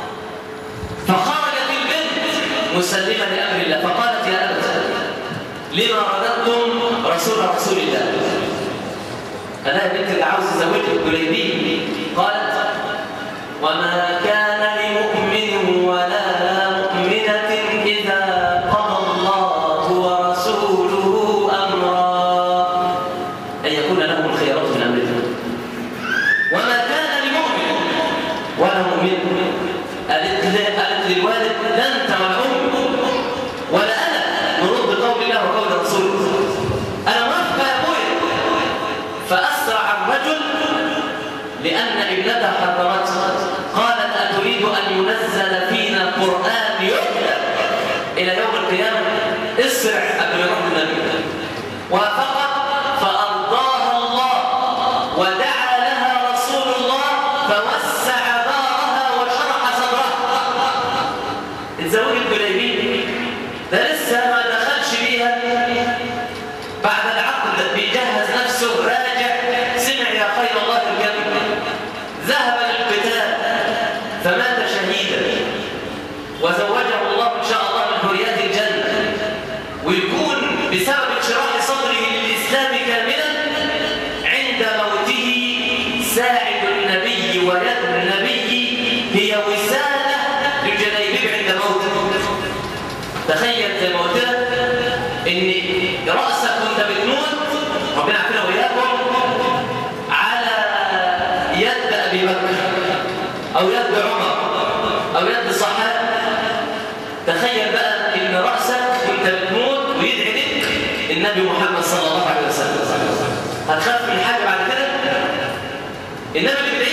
فخرجت البنت مسلمة لأمر الله فقالت يا أبت لما رددتم رسول الله؟ أنا البنت اللي عاوز تزوجها جليبيب. قالت وما كان لمؤمن ولا مؤمنة إذا قضى الله ورسوله أمرا أن يكون لهم الخيارات من أمرهم. وما كان لمؤمن ولا مؤمن. قالت للوالد لا أنت ولا أم ولا أنا نرد قول الله وقول رسوله. أنا موافقة يا أبويا. فأسرع الرجل لأن ابنته حضرته. قالت أتريد أن ينزل فينا قرآن يتلى إلى يوم القيامة؟ اسرع قبل يروح النبي. وفقط فأرضاها الله ودعا لها رسول الله فوسع دارها وشرح صدرها. اتزوجت جليبيب ده لسه ما دخلش بيها. بعد العقد بيجهز نفسه راجع سمع يا خير الله الكريم ذهب للقتال فمات شهيدا وزوجه الله ان شاء الله من حوريات الجنه. ويكون بسبب انشراح صدره للاسلام كاملا عند موته ساعد النبي ويد النبي هي وساله لجليبيب عند موته. تخيل زي ما قلت لك ان راسك وانت بتموت ربنا يعافينا واياكم على يد ابي بكر او يد عمر او يد الصحابه. تخيل بقى ان راسك وانت بتموت ويدعي لك النبي محمد صلى الله عليه وسلم. هتخاف من حاجه بعد كده؟ النبي اللي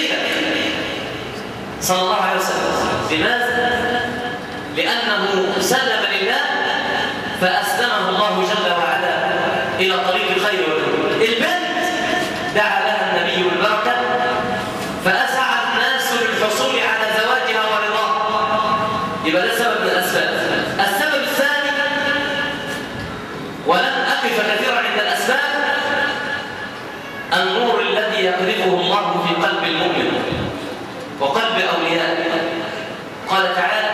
صلى الله عليه وسلم. لماذا؟ لأنه سلم لله فأسلمه الله جل وعلا إلى طريق الخير والهدى. البنت دعا لها النبي بالبركة فأسعى الناس للحصول على زواجها ورضاها. يبقى ده سبب من الأسباب. السبب الثاني، ولن أقف كثيرا عند الأسباب، النور الذي يقذفه الله في قلب المؤمن وقلب أوليائه. قال تعالى: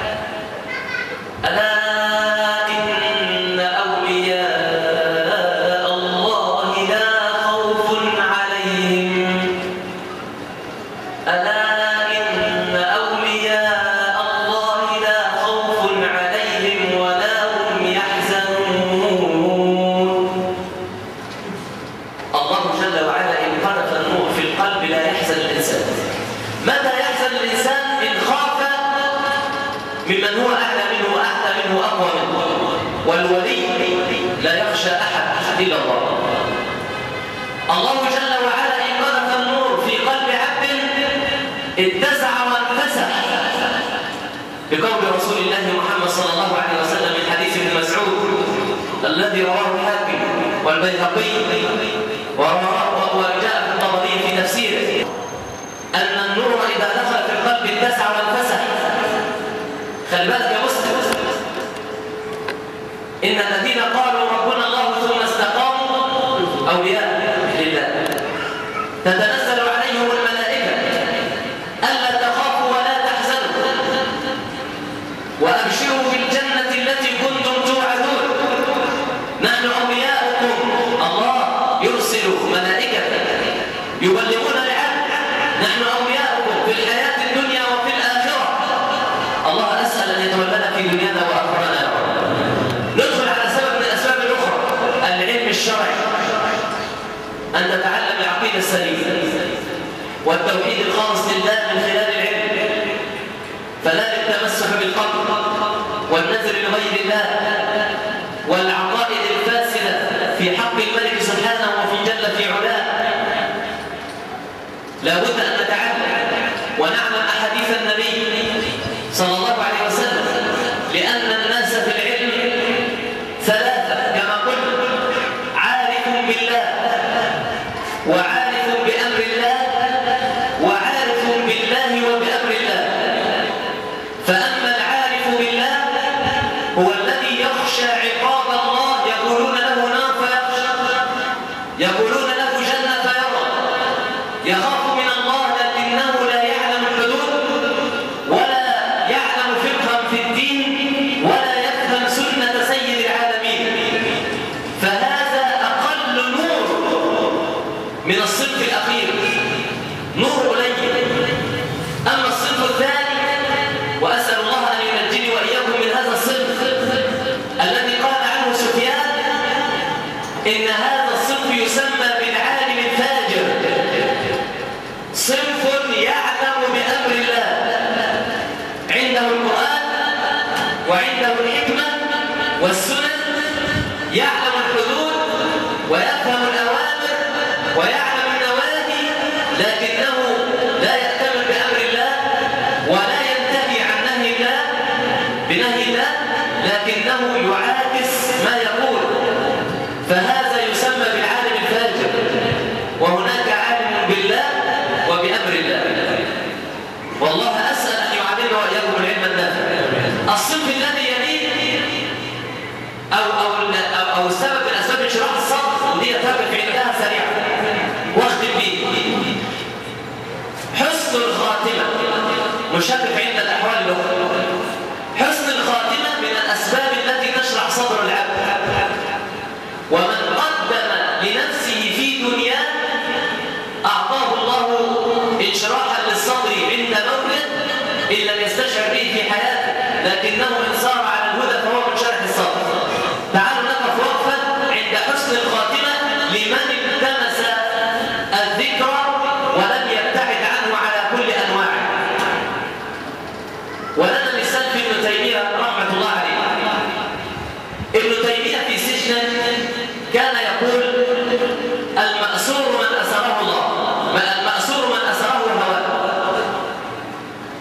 ألا إن أولياء الله لا خوف عليهم ألا إن أولياء الله لا خوف عليهم ولا هم يحزنون. الله جل وعلا إن قذف النور في القلب لا يحزن الإنسان. متى يحزن الإنسان؟ إن خاف ممن هو أعلى منه وأعلى منه أقوى منه. والولي لا يخشى أحد إلا الله. الله جل وعلا إن قذف النور في قلب عبد اتسع وانفسح، بقول رسول الله محمد صلى الله عليه وسلم من حديث ابن مسعود الذي رواه الحاكم والبيهقي وجاء في الطبري في تفسيره أن النور إذا دخل في القلب اتسع وانفسح. خلي بالك يا مسلم، إن الذين قالوا ربنا الله ثم استقاموا أولياء لله تتنزل عليهم الملائكة ألا تخافوا ولا تحزنوا وأبشروا بالجنة التي كنتم توعدون نحن أولياؤكم. الله يرسل ملائكة يبلغون العبد نحن أولياؤكم في الحياة الدنيا وفي الآخرة. الله أسأل أن يتولنا في دنيانا وآخرنا يا رب. ندخل على سبب من الأسباب الأخرى، العلم الشرعي، أن تتعلم العقيدة السليمة والتوحيد الخالص لله من خلال العلم، فلا للتمسح بالقبر والنذر لغير الله والعقائد الفاسدة في حق الملك سبحانه وفي جل في علاه. لا بد أن نتعلم ونعلم أحاديث النبي صلى الله عليه وسلم، لأن الناس في العلم ثلاثة كما قلت: عارف بالله وعارف بأمر الله وعارف بالله وبأمر الله. فأما العارف بالله هو الذي يخشى عقاب الله، يقولون له نار فيخشى، يقولون له جنة فيرى، يخاف من الله لكنه لا يعلم الحدود ولا يعلم فقها في الدين ولا يفهم سنة سيد العالمين. فهذا أقل نور من الصنف الأخير، نور قليل. أما الصنف الثاني، وأسأل الله أن ينجني وإياكم من هذا الصنف الذي قال عنه سفيان إن هذا الصنف يسمى بالعالم الفاجر، صنف يعلم بأمر الله، عنده القرآن وعنده الحكمة والسنن، يعلم الحدود ويفهم الأوامر ويعلم النواهي، لكنه لا يأتمر بأمر الله ولا ينتهي عن نهي الله بنهي الله، لكنه يعاكس ما يقول. فهذا يسمى بالعالم الفاجر. وهناك عالم بالله وبأمر الله. والله أسأل أن يعلمنا وإياكم العلم النافع. الصنف الذي يليه أو السبب من أسباب انشراح الصدر، ودي تابع عندها سريعا واختم به: حسن الخاتمة. مشكك عند الأحوال الأخرى. حسن الخاتمة من الأسباب التي تشرح صدر العبد. ومن قدم لنفسه في دنياه أعطاه الله انشراحا للصدر عند موته إن لم يستشعر به في حياته، لكنه إن صار على الهدى فهو منشرح الصدر. تعالوا نقف وقفا عند حسن الخاتمة لمن التمس الذكر ولم يبتعد عنه على كل أنواعه. ولنا مثال في ابن تيمية رحمة الله عليه. ابن تيمية في سجن كان يقول: المأسور من أسره الله، المأسور من أسره الهوى.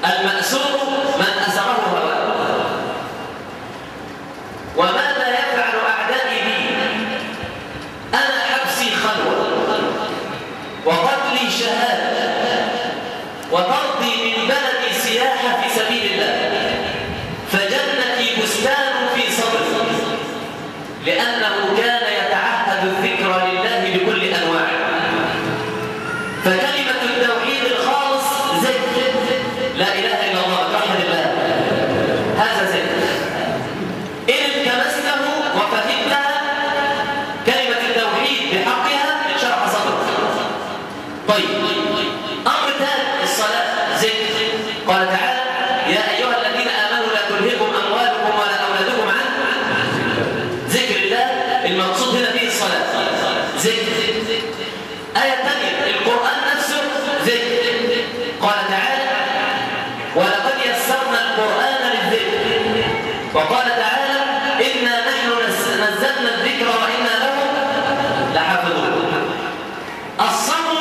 قال تعالى ولقد يسرنا القرآن للذكر وقال تعالى إنا نحن نزلنا الذكر وإنا له لحافظون. الصبر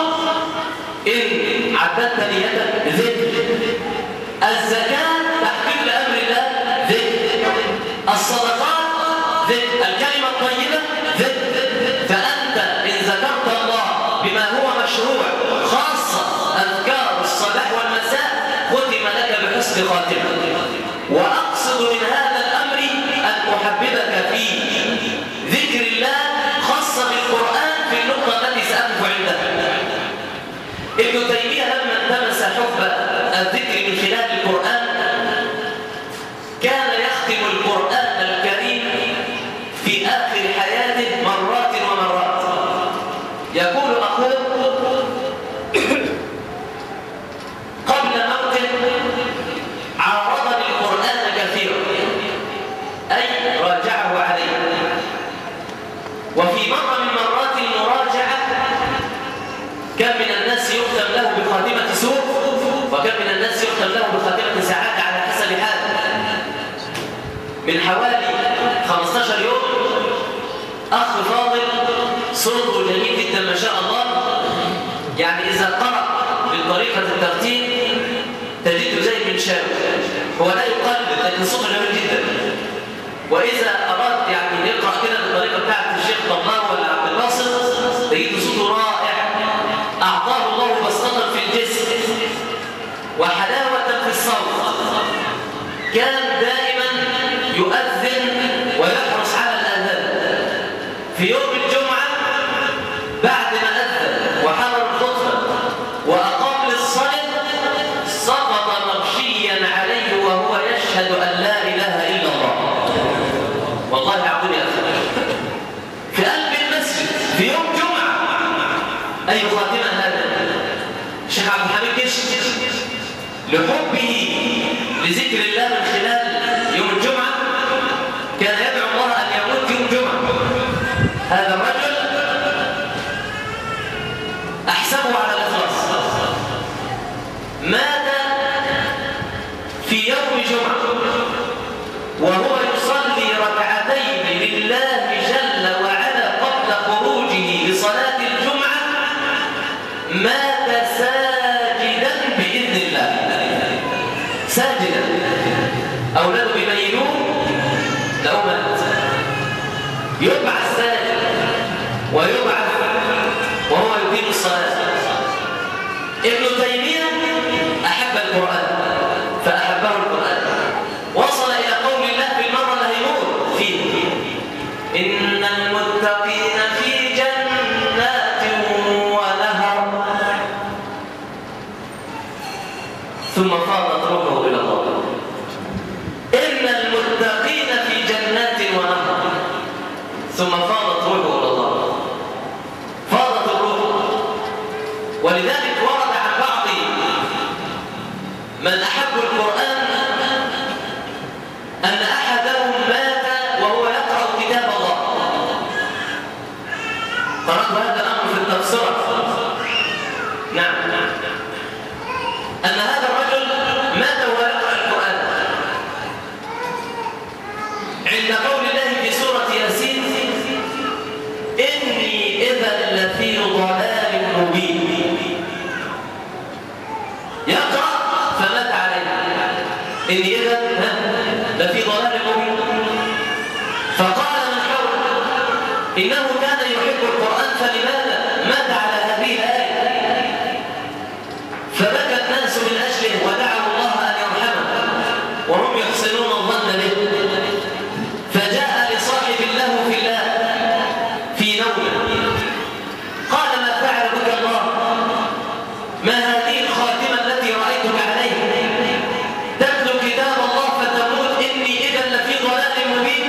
إن عددت نيتك ذكر، الزكاة تحقيق لأمر الله ذكر، الصدقات ذكر، الكلمة الطيبة ذكر. فأنت إن ذكرت الله بما هو مشروع خاصة أذكار الصباح والمساء ختم لك بحسن خاتمة. وأقصد من هذا الأمر أن أحببك في ذكر الله خاصة بالقرآن في النقطة التي سأقف عندها. ابن تيمية لما التمس حب الذكر من خلال القرآن كان يختم القرآن الكريم في آخر حياته مرات ومرات. يقول أخوه قبل موته عارضني القرآن كثيرا، أي راجعه عليه. وفي مرة من مرات المراجعة كم من الناس يختم له بخاتمة سوء وكم من الناس يختم له بخاتمة سعادة على حسب حاله. من حوالي 15 يوم أخ فاضل صوته جميل جدا ما شاء الله، يعني إذا قرأ بطريقة الترتيب تجده زي المنشاوي، هو لا يقلد لكن صوته جميل جدا. وإذا أراد يعني يقرأ كده بالطريقة بتاعت الشيخ طباغ ولا عبد الباسط تجده صوته رائع. أعطاه الله بسطة في الجسم وحلاوة في الصوت. كان دائما يؤذن ويحرص على الآذان. في يوم الجمعة بعد ما أذن وحضر الخطبة وأقام للصلاة سقط مغشيا عليه وهو يشهد أن لا إله إلا الله. والله العظيم يا أخي في قلب المسجد في يوم جمعة. أي خاتمة هذا الشيخ عبد الحميد كشك لحبه لذكر الله من خلال يوم الجمعة كان يدعو الله أن يموت يوم جمعة. هذا الرجل أحسبه على الإخلاص مات في يوم جمعة وهو يصلي ركعتين لله جل وعلا قبل خروجه لصلاة الجمعة. مات ساجدا بإذن الله، ساجدا. أولاده بيبينوه لو مات يبعث ساجد ويبعث وهو يقيم الصلاة. ابن تيمية أحب القرآن فأحبه القرآن. وصل إلى قول الله في المرة اللي هيموت فيه إن المتقين في جنات ونهر ثم فاضت روحه إلى الله. إن المتقين في جنات ونهر ثم فاضت روحه إلى الله. فاضت الروح. ولذلك ورد عن بعض من أحبوا القرآن أن أحدهم مات وهو يقرأ كتاب الله. قرأت هذا الأمر في التفسير. نعم أن هذا الرجل مات وهو يقرأ القرآن عند قول الله في سورة ياسين إني إذا لفي ضلال مبين. يقرأ فمات عليه إني إذا لفي ضلال مبين. فقال من حوله إنه كان يحب القرآن فلماذا مات على هذه الآية؟ فبكى الناس من أجله ودعوا الله أن يرحمه وهم يحسنون الظن به. فجاء لصاحب له في الله في نومه قال ما فعل بك الله؟ ما هذه الخاتمة التي رأيتك عليها؟ تتلو كتاب الله فتموت إني إذا لفي ضلال مبين.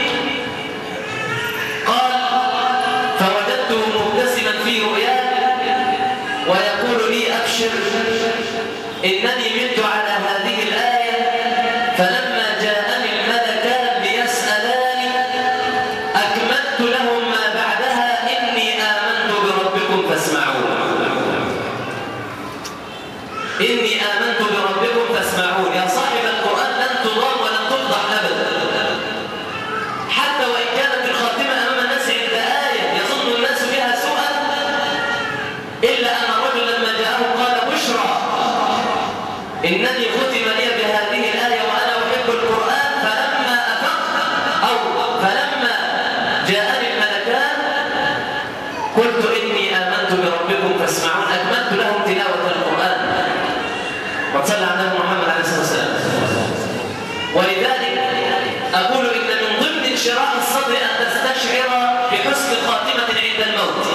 قال فوجدته مبتسما في رؤياه ويقول لي أبشر إنني مت على هذه الآية. فلما جاءني الملكان ليسألاني أكملت لهم ما بعدها إني آمنت بربكم فاسمعون. إني آمنت بربكم فاسمعون. يا صاحب القرآن لن تضام ولن تفضح أبدا، حتى وإن كانت الخاتمة أمام الناس عند آية يظن الناس بها سوءا، إلا أن الرجل لما جاءه قال بشرى إنني ختم لي بهذه الآية وأنا أحب القرآن، فلما أفقت أو فلما جاءني الملكان قلت إني آمنت بربكم فاسمعون، أكملت لهم تلاوة القرآن. وصلى على النبي محمد عليه الصلاة والسلام. ولذلك أقول إن من ضمن انشراح الصدر أن تستشعر بحسن الخاتمة عند الموت.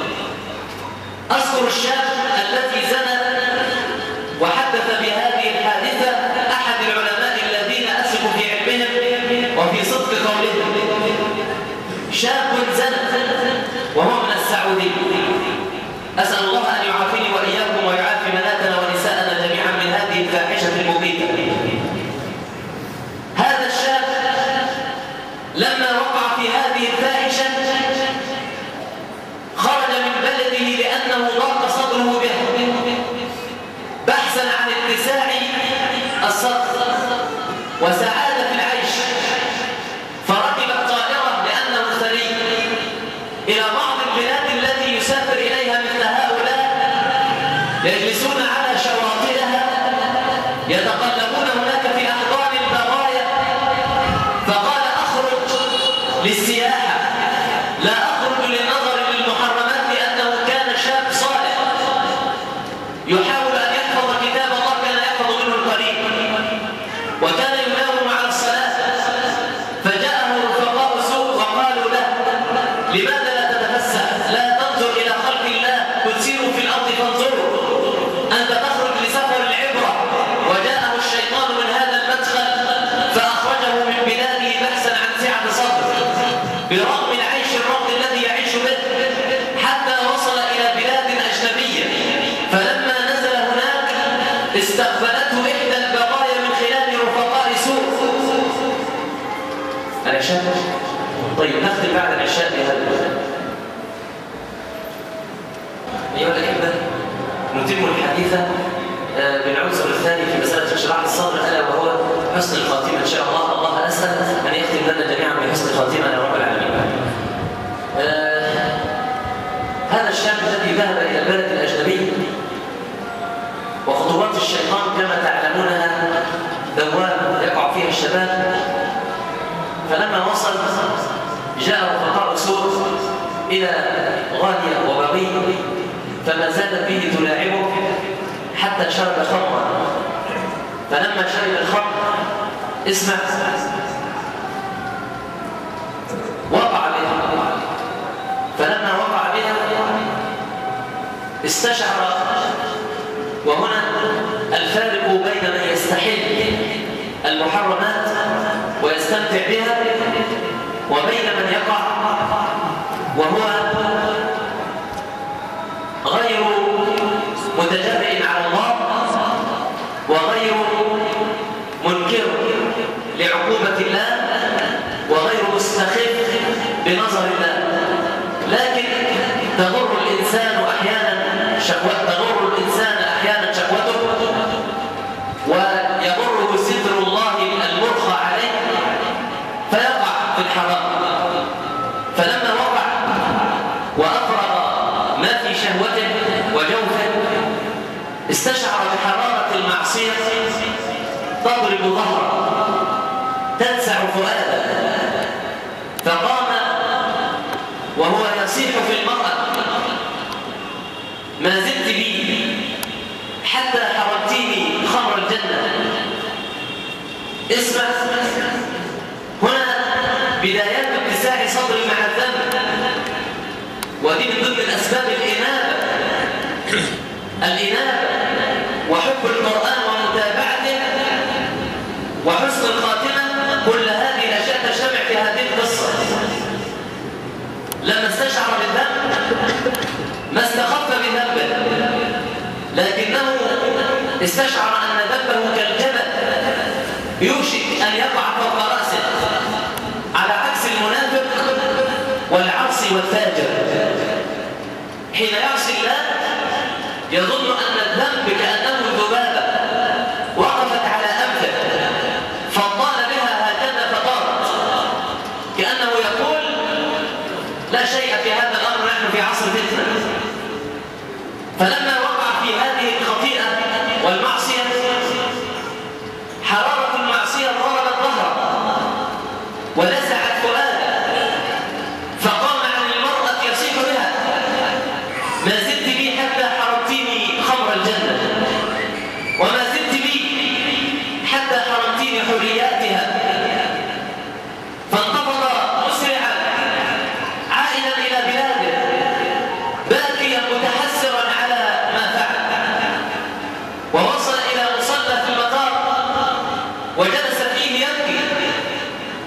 أذكر الشاب الذي زنى وحدث بهذه الحادثة أحد العلماء الذين أثق في علمهم وفي صدق قولهم. شاب زنى وهو من السعودية. أسأل الله أن يعافيني وإياكم ويعافي بناتنا ونساءنا جميعا من هذه الفاحشة المبيتة. هذا الشاب لما وقع في هذه الفاحشة خرج من بلده لأنه ضاق صدره به بحثا عن اتساع الصدر وسعادة في العيش، فركب الطائرة لأنه ثري إلى بعض البلاد التي يسافر إليها مثل هؤلاء، يجلسون على شواطئها يتقلبون هناك في أحضان البرايا. فقال أخرج للسياحة لا أخرج للنظر للمحرمات، لأنه كان شاب صالح يحاول أن يحفظ كتاب الله، كان يحفظ منه القليل وكان ينام على الصلاة. فجاءه رفقاء سوء وقالوا له لماذا لا تتفسح، لا تنظر إلى خلق الله، تسير في الأرض فانظروا، أنت تخرج لسفر العبرة. وجاءه الشيطان من هذا المدخل فأخرجه من بلاده بحثا عن سعة صدر برغم العيش الرغد الذي يعيش به، حتى وصل إلى بلاد أجنبية. فلما نزل هناك استقبلته إحدى البقايا من خلال رفقاء سوء. العشاء؟ طيب نختم بعد العشاء بهذا. أيها الأحبة، نتم الحديث بالعنصر الثاني في مسألة انشراح الصدر، ألا وهو حسن الخاتمة إن شاء الله. الله أسأل أن يختم لنا جميعا بحسن الخاتمة يا رب العالمين. هذا الشاب الذي ذهب إلى البلد الأجنبي، وخطوات الشيطان كما تعلمونها دوام يقع فيها الشباب. فلما وصل جاء رفقاء سوء إلى غالية وبغي، فما زالت به تلاعبه حتى شرب خمرا. فلما شرب الخمر اسمع وقع بها. فلما وقع بها استشعر، وهنا الفارق بين من يستحل المحرمات ويستمتع بها وبين من يقع وهو غير متجرئ على الله وغير منكر لعقوبة الله وغير مستخف بنظر الله. لكن تضر الإنسان أحيانا شهوته ويضره ستر الله المرخى عليه فيقع في الحرام. فلما وقع وأفرغ ما في شهوته وجوفه استشعر بحرارة المعصية تضرب ظهره تنسع فؤاده، فقام وهو يصيح في المرأة: ما زلت بي حتى حرمتيني خمر الجنة. اسمع، هنا بدايات اتساع صدري مع الذنب، ودي من ضمن الأسباب الإنابة وحب القرآن ومتابعته وحسن الخاتمة. كل هذه الأشياء تجتمع في هذه القصة. لما استشعر بالذنب ما استخف بذنبه، لكنه استشعر أن ذنبه كالجبل يوشك أن يقع فوق رأسه، على عكس المنافق والعاصي والفاجر. حين يعصي الله يظن أن الذنب كأنه ذباب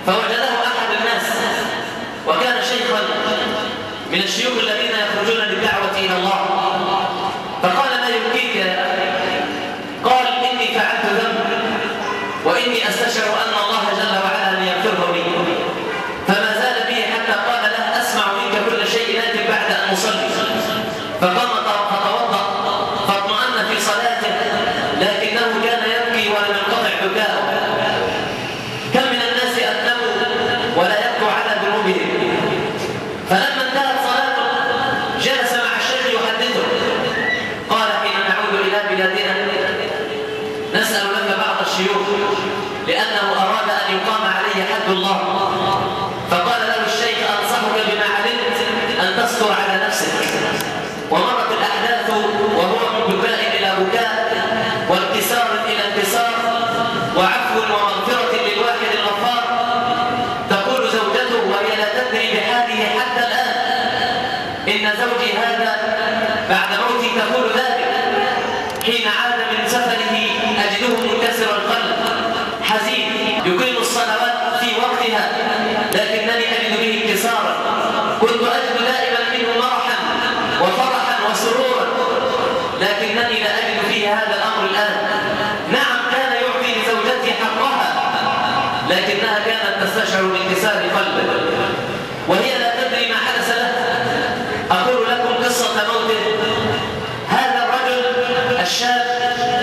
فوجده أحد الناس وكان شيخا من الشيوخ الذين يخرجون للدعوة إلى الله، فقال: ما يبكيك يا أخي؟ قال: إني فعلت ذنب وإني أستشعر أن الله جل وعلا لم يغفره لي، فما زال بي حتى قال له: أسمع منك كل شيء لكن بعد أن أصلي. فقام فتوضأ فاطمأن في صلاته، لكنه كان يبكي ولم ينقطع بكاؤه. كم من الناس أذنبوا ولا يبكوا على ذنوبهم. فلما انتهت صلاته جلس مع الشيخ يحدثه، قال: حين نعود إلى بلادنا نسأل لك بعض الشيوخ لأنه أراد أن يقام عليه حد الله. فقال له الشيخ: أنصحك بما علمت أن تستر على نفسك. ومرت الأحداث وهو من بكاء إلى بكاء وانكسار إلى انكسار وعفو ومغفرة للواحد الغفار. تقول زوجته وهي لا تدري بحاله حتى الآن: إن زوجي هذا بعد موتي تقول ذلك. حين عاد من سفره أجده منكسر القلب حزين، يقيم الصلوات في وقتها لكنني أجد به انكسارا. كنت أجد دائما منه مرحا وفرحا وسرورا، لكنني لا أجد فيه هذا الأمر الآن. نعم، كان يعطي لزوجتي حقها، لكنها كانت تستشعر بانكسار قلبه وهي لا تدري ما حدث له. أقول لكم قصة موته. هذا الرجل الشاب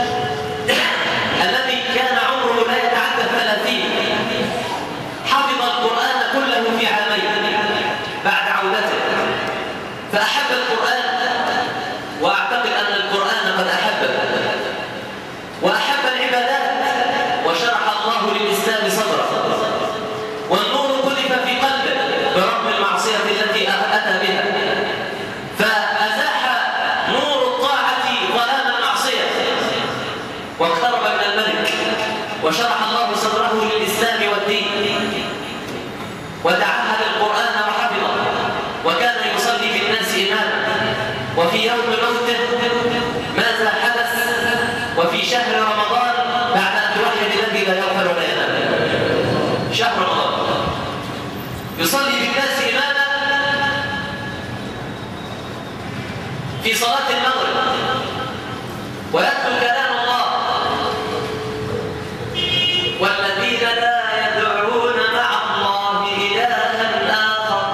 الذي كان عمره لا يتعدى 30 حفظ القرآن كله في عامين بعد عودته، فأحب القرآن، وأعتقد أن القرآن قد أحبه، وأحب العبادات، وشرح الله للإسلام صدره، والنور قذف في قلبه برغم المعصية التي أتى بها، فأزاح نور الطاعة ظلام المعصية واقترب من الملك، وشرح الله صدره للإسلام والدين، وتعهد القرآن وحفظه، وكان يصلي في الناس إماما. وفي يوم موته ماذا حدث؟ وفي شهر رمضان بعد أن توحد الذي لا يغفر ولا ينام، شهر رمضان يصلي في الناس إماما في صلاة المغرب ويتلو كلام الله: والذين لا يدعون مع الله إلها آخر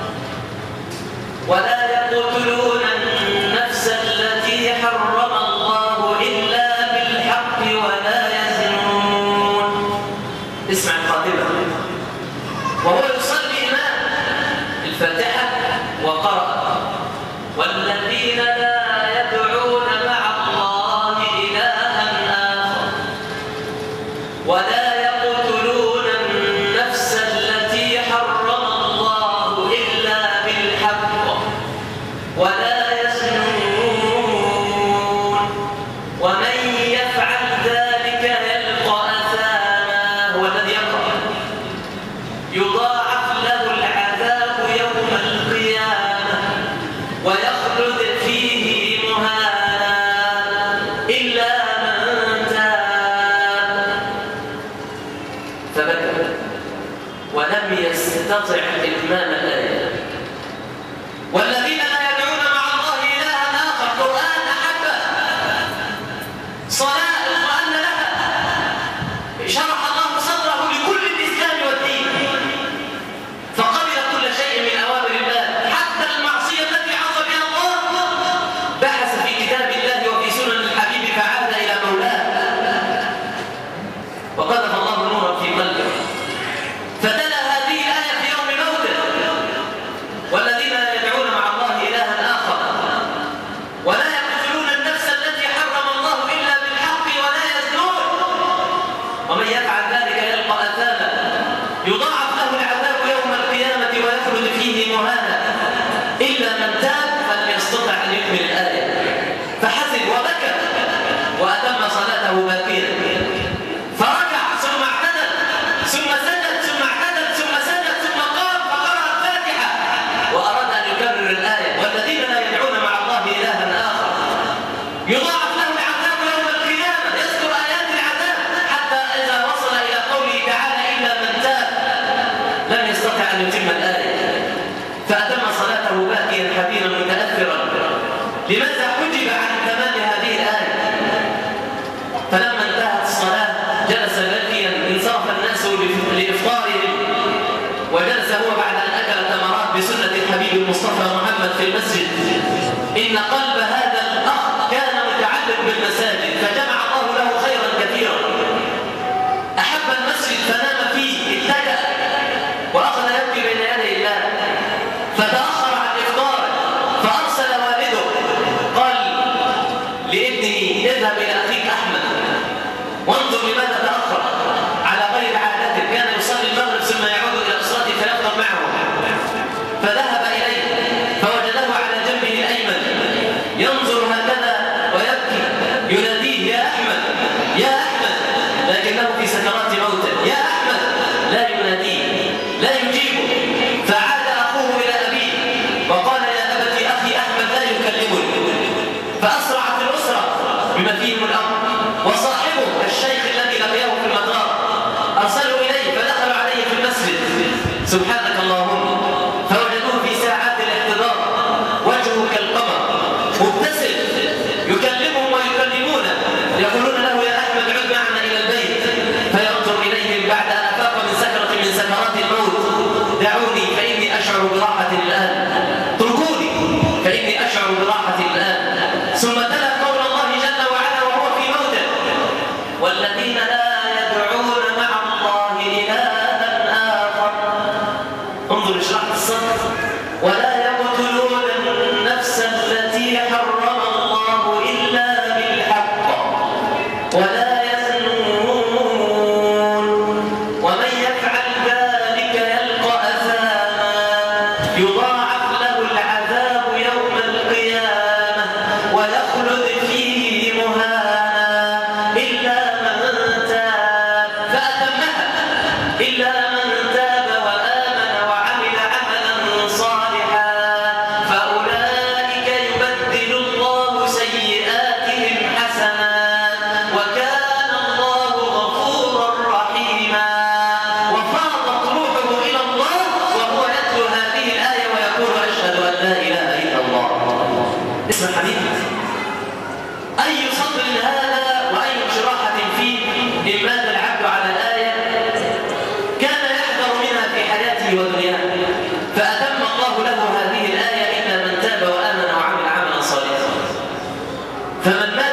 ولا يقتلون النفس التي حرم الله إلا بالحق ولا يزنون. اسمع الخاتمة. وهو يصلي إمام الفاتحة وقرأ: والذين لا يدعون مع الله إلها آخر ولا يقتلون النفس التي حرم الله إلا بالحق ولا يزنون ومن يفعل ذلك يلقى أثاما. هو الذي يقرأ: يضاعف له العذاب يوم القيامة ويخلد فيه مهانا إلا من تاب. فبكى ولم يستطع إتمام الآية. والذين لا يدعون مع الله إلها آخر، قرآن أحبه، صلاة اطمأن لها، شرح الله صدره لكل الإسلام والدين، فقبل كل شيء من أوامر الله حتى المعصية التي عصى بها الله. بحث في كتاب الله وفي سنن الحبيب فعاد إلى مولاه وقذف الله نورا في قلبه، فتلا هذه الآية في يوم موته: والذين لا يدعون مع الله إلها آخر ولا يقتلون النفس التي حرم الله إلا بالحق ولا يزنون ومن يفعل ذلك يلقى أثاما يضاعف له العذاب يوم القيامة ويخلد فيه مهانا إلا من تاب فلم يستطع أن يكمل الآية، فحزن وبكى وأتم صلاته باكيا، فركع ثم اعتدل ثم سجد ثم اعتدل ثم سجد ثم قام فقرأ الفاتحة وأراد أن يكرر الآية: والذين لا يدعون مع الله إلها آخر يضاعف له العذاب يوم القيامة. يذكر آيات العذاب حتى إذا وصل إلى قوله تعالى: إلا من تاب أن يتم الآية فأتم صلاته باكيا حزينا متأثرا. لماذا حجب عن تمام هذه الآية؟ فلما انتهت الصلاة جلس باكيا، انصرف الناس لإفطارهم، وجلس هو بعد أن أكل تمرات بسنة الحبيب المصطفى محمد في المسجد. إن قلب هذا الأخ كان متعلق بالمساجد فجمع الله له خيرا كثيرا. أحب المسجد فنام فيه، اتجأ وأخذ يبكي بين يدي الله، فتأخر عن إفطاره فأرسل والده قال لابنه اذهب إلى أخيك أحمد وانظر لماذا تأخر على غير عادته، كان يصلي المغرب ثم يعود إلى أسرته فيفطر معه. فذهب إليه فوجده على جنبه الأيمن ينظر هكذا ويبكي، يناديه يا أحمد يا أحمد، لكنه في سكرات موته. يا أحمد لا يناديه لا يجيبه. فعاد أخوه إلى أبيه وقال يا أبت أخي أحمد لا يكلمني. فأسرعت الأسرة بما فيهم الأمر، وصاحبه الشيخ الذي لقيه في المطار أرسلوا إليه فدخلوا عليه في المسجد. سبحانك اللهم، فوجدوه في ساعات الاحتضار وجهه كالقمر مبتسم يكلمهم ويكلمونه، يقولون له يا أحمد عد معنا إلى البيت. فينظر إليهم بعد أن أفاق من سكرة من سكرات الموت: دعوني فإني أشعر براحة الآن، اتركوني فإني أشعر براحة الآن. ثم تلا قول الله جل وعلا وهو في موته: والذين لا يدعون مع الله إلها آخر. انظر اشرح الصدر: ولا يقتلون النفس التي حرم الله إلا بالحق ولا يزنون ومن يفعل ذلك يلقى أثاما يضاعف له العذاب يوم القيامة ويخلد فيه مهانا إلا من تاب. فأتمها: إلا من تاب وآمن وعمل عملا صالحا فأولئك يبدل الله سيئاتهم حسنات وكان الله غفورا رحيما. وفاضت روحه إلى الله وهو يتلو هذه الآية ويقول أشهد أن لا إله إلا الله. اسم الحديث: أي صدر هذا وأي شراحة فيه إن مات العبد على الآية كان يحذر منها في حياته ودنياه، فأتم الله له هذه الآية: إلا من تاب وآمن وعمل عملا صالحا. فمن مات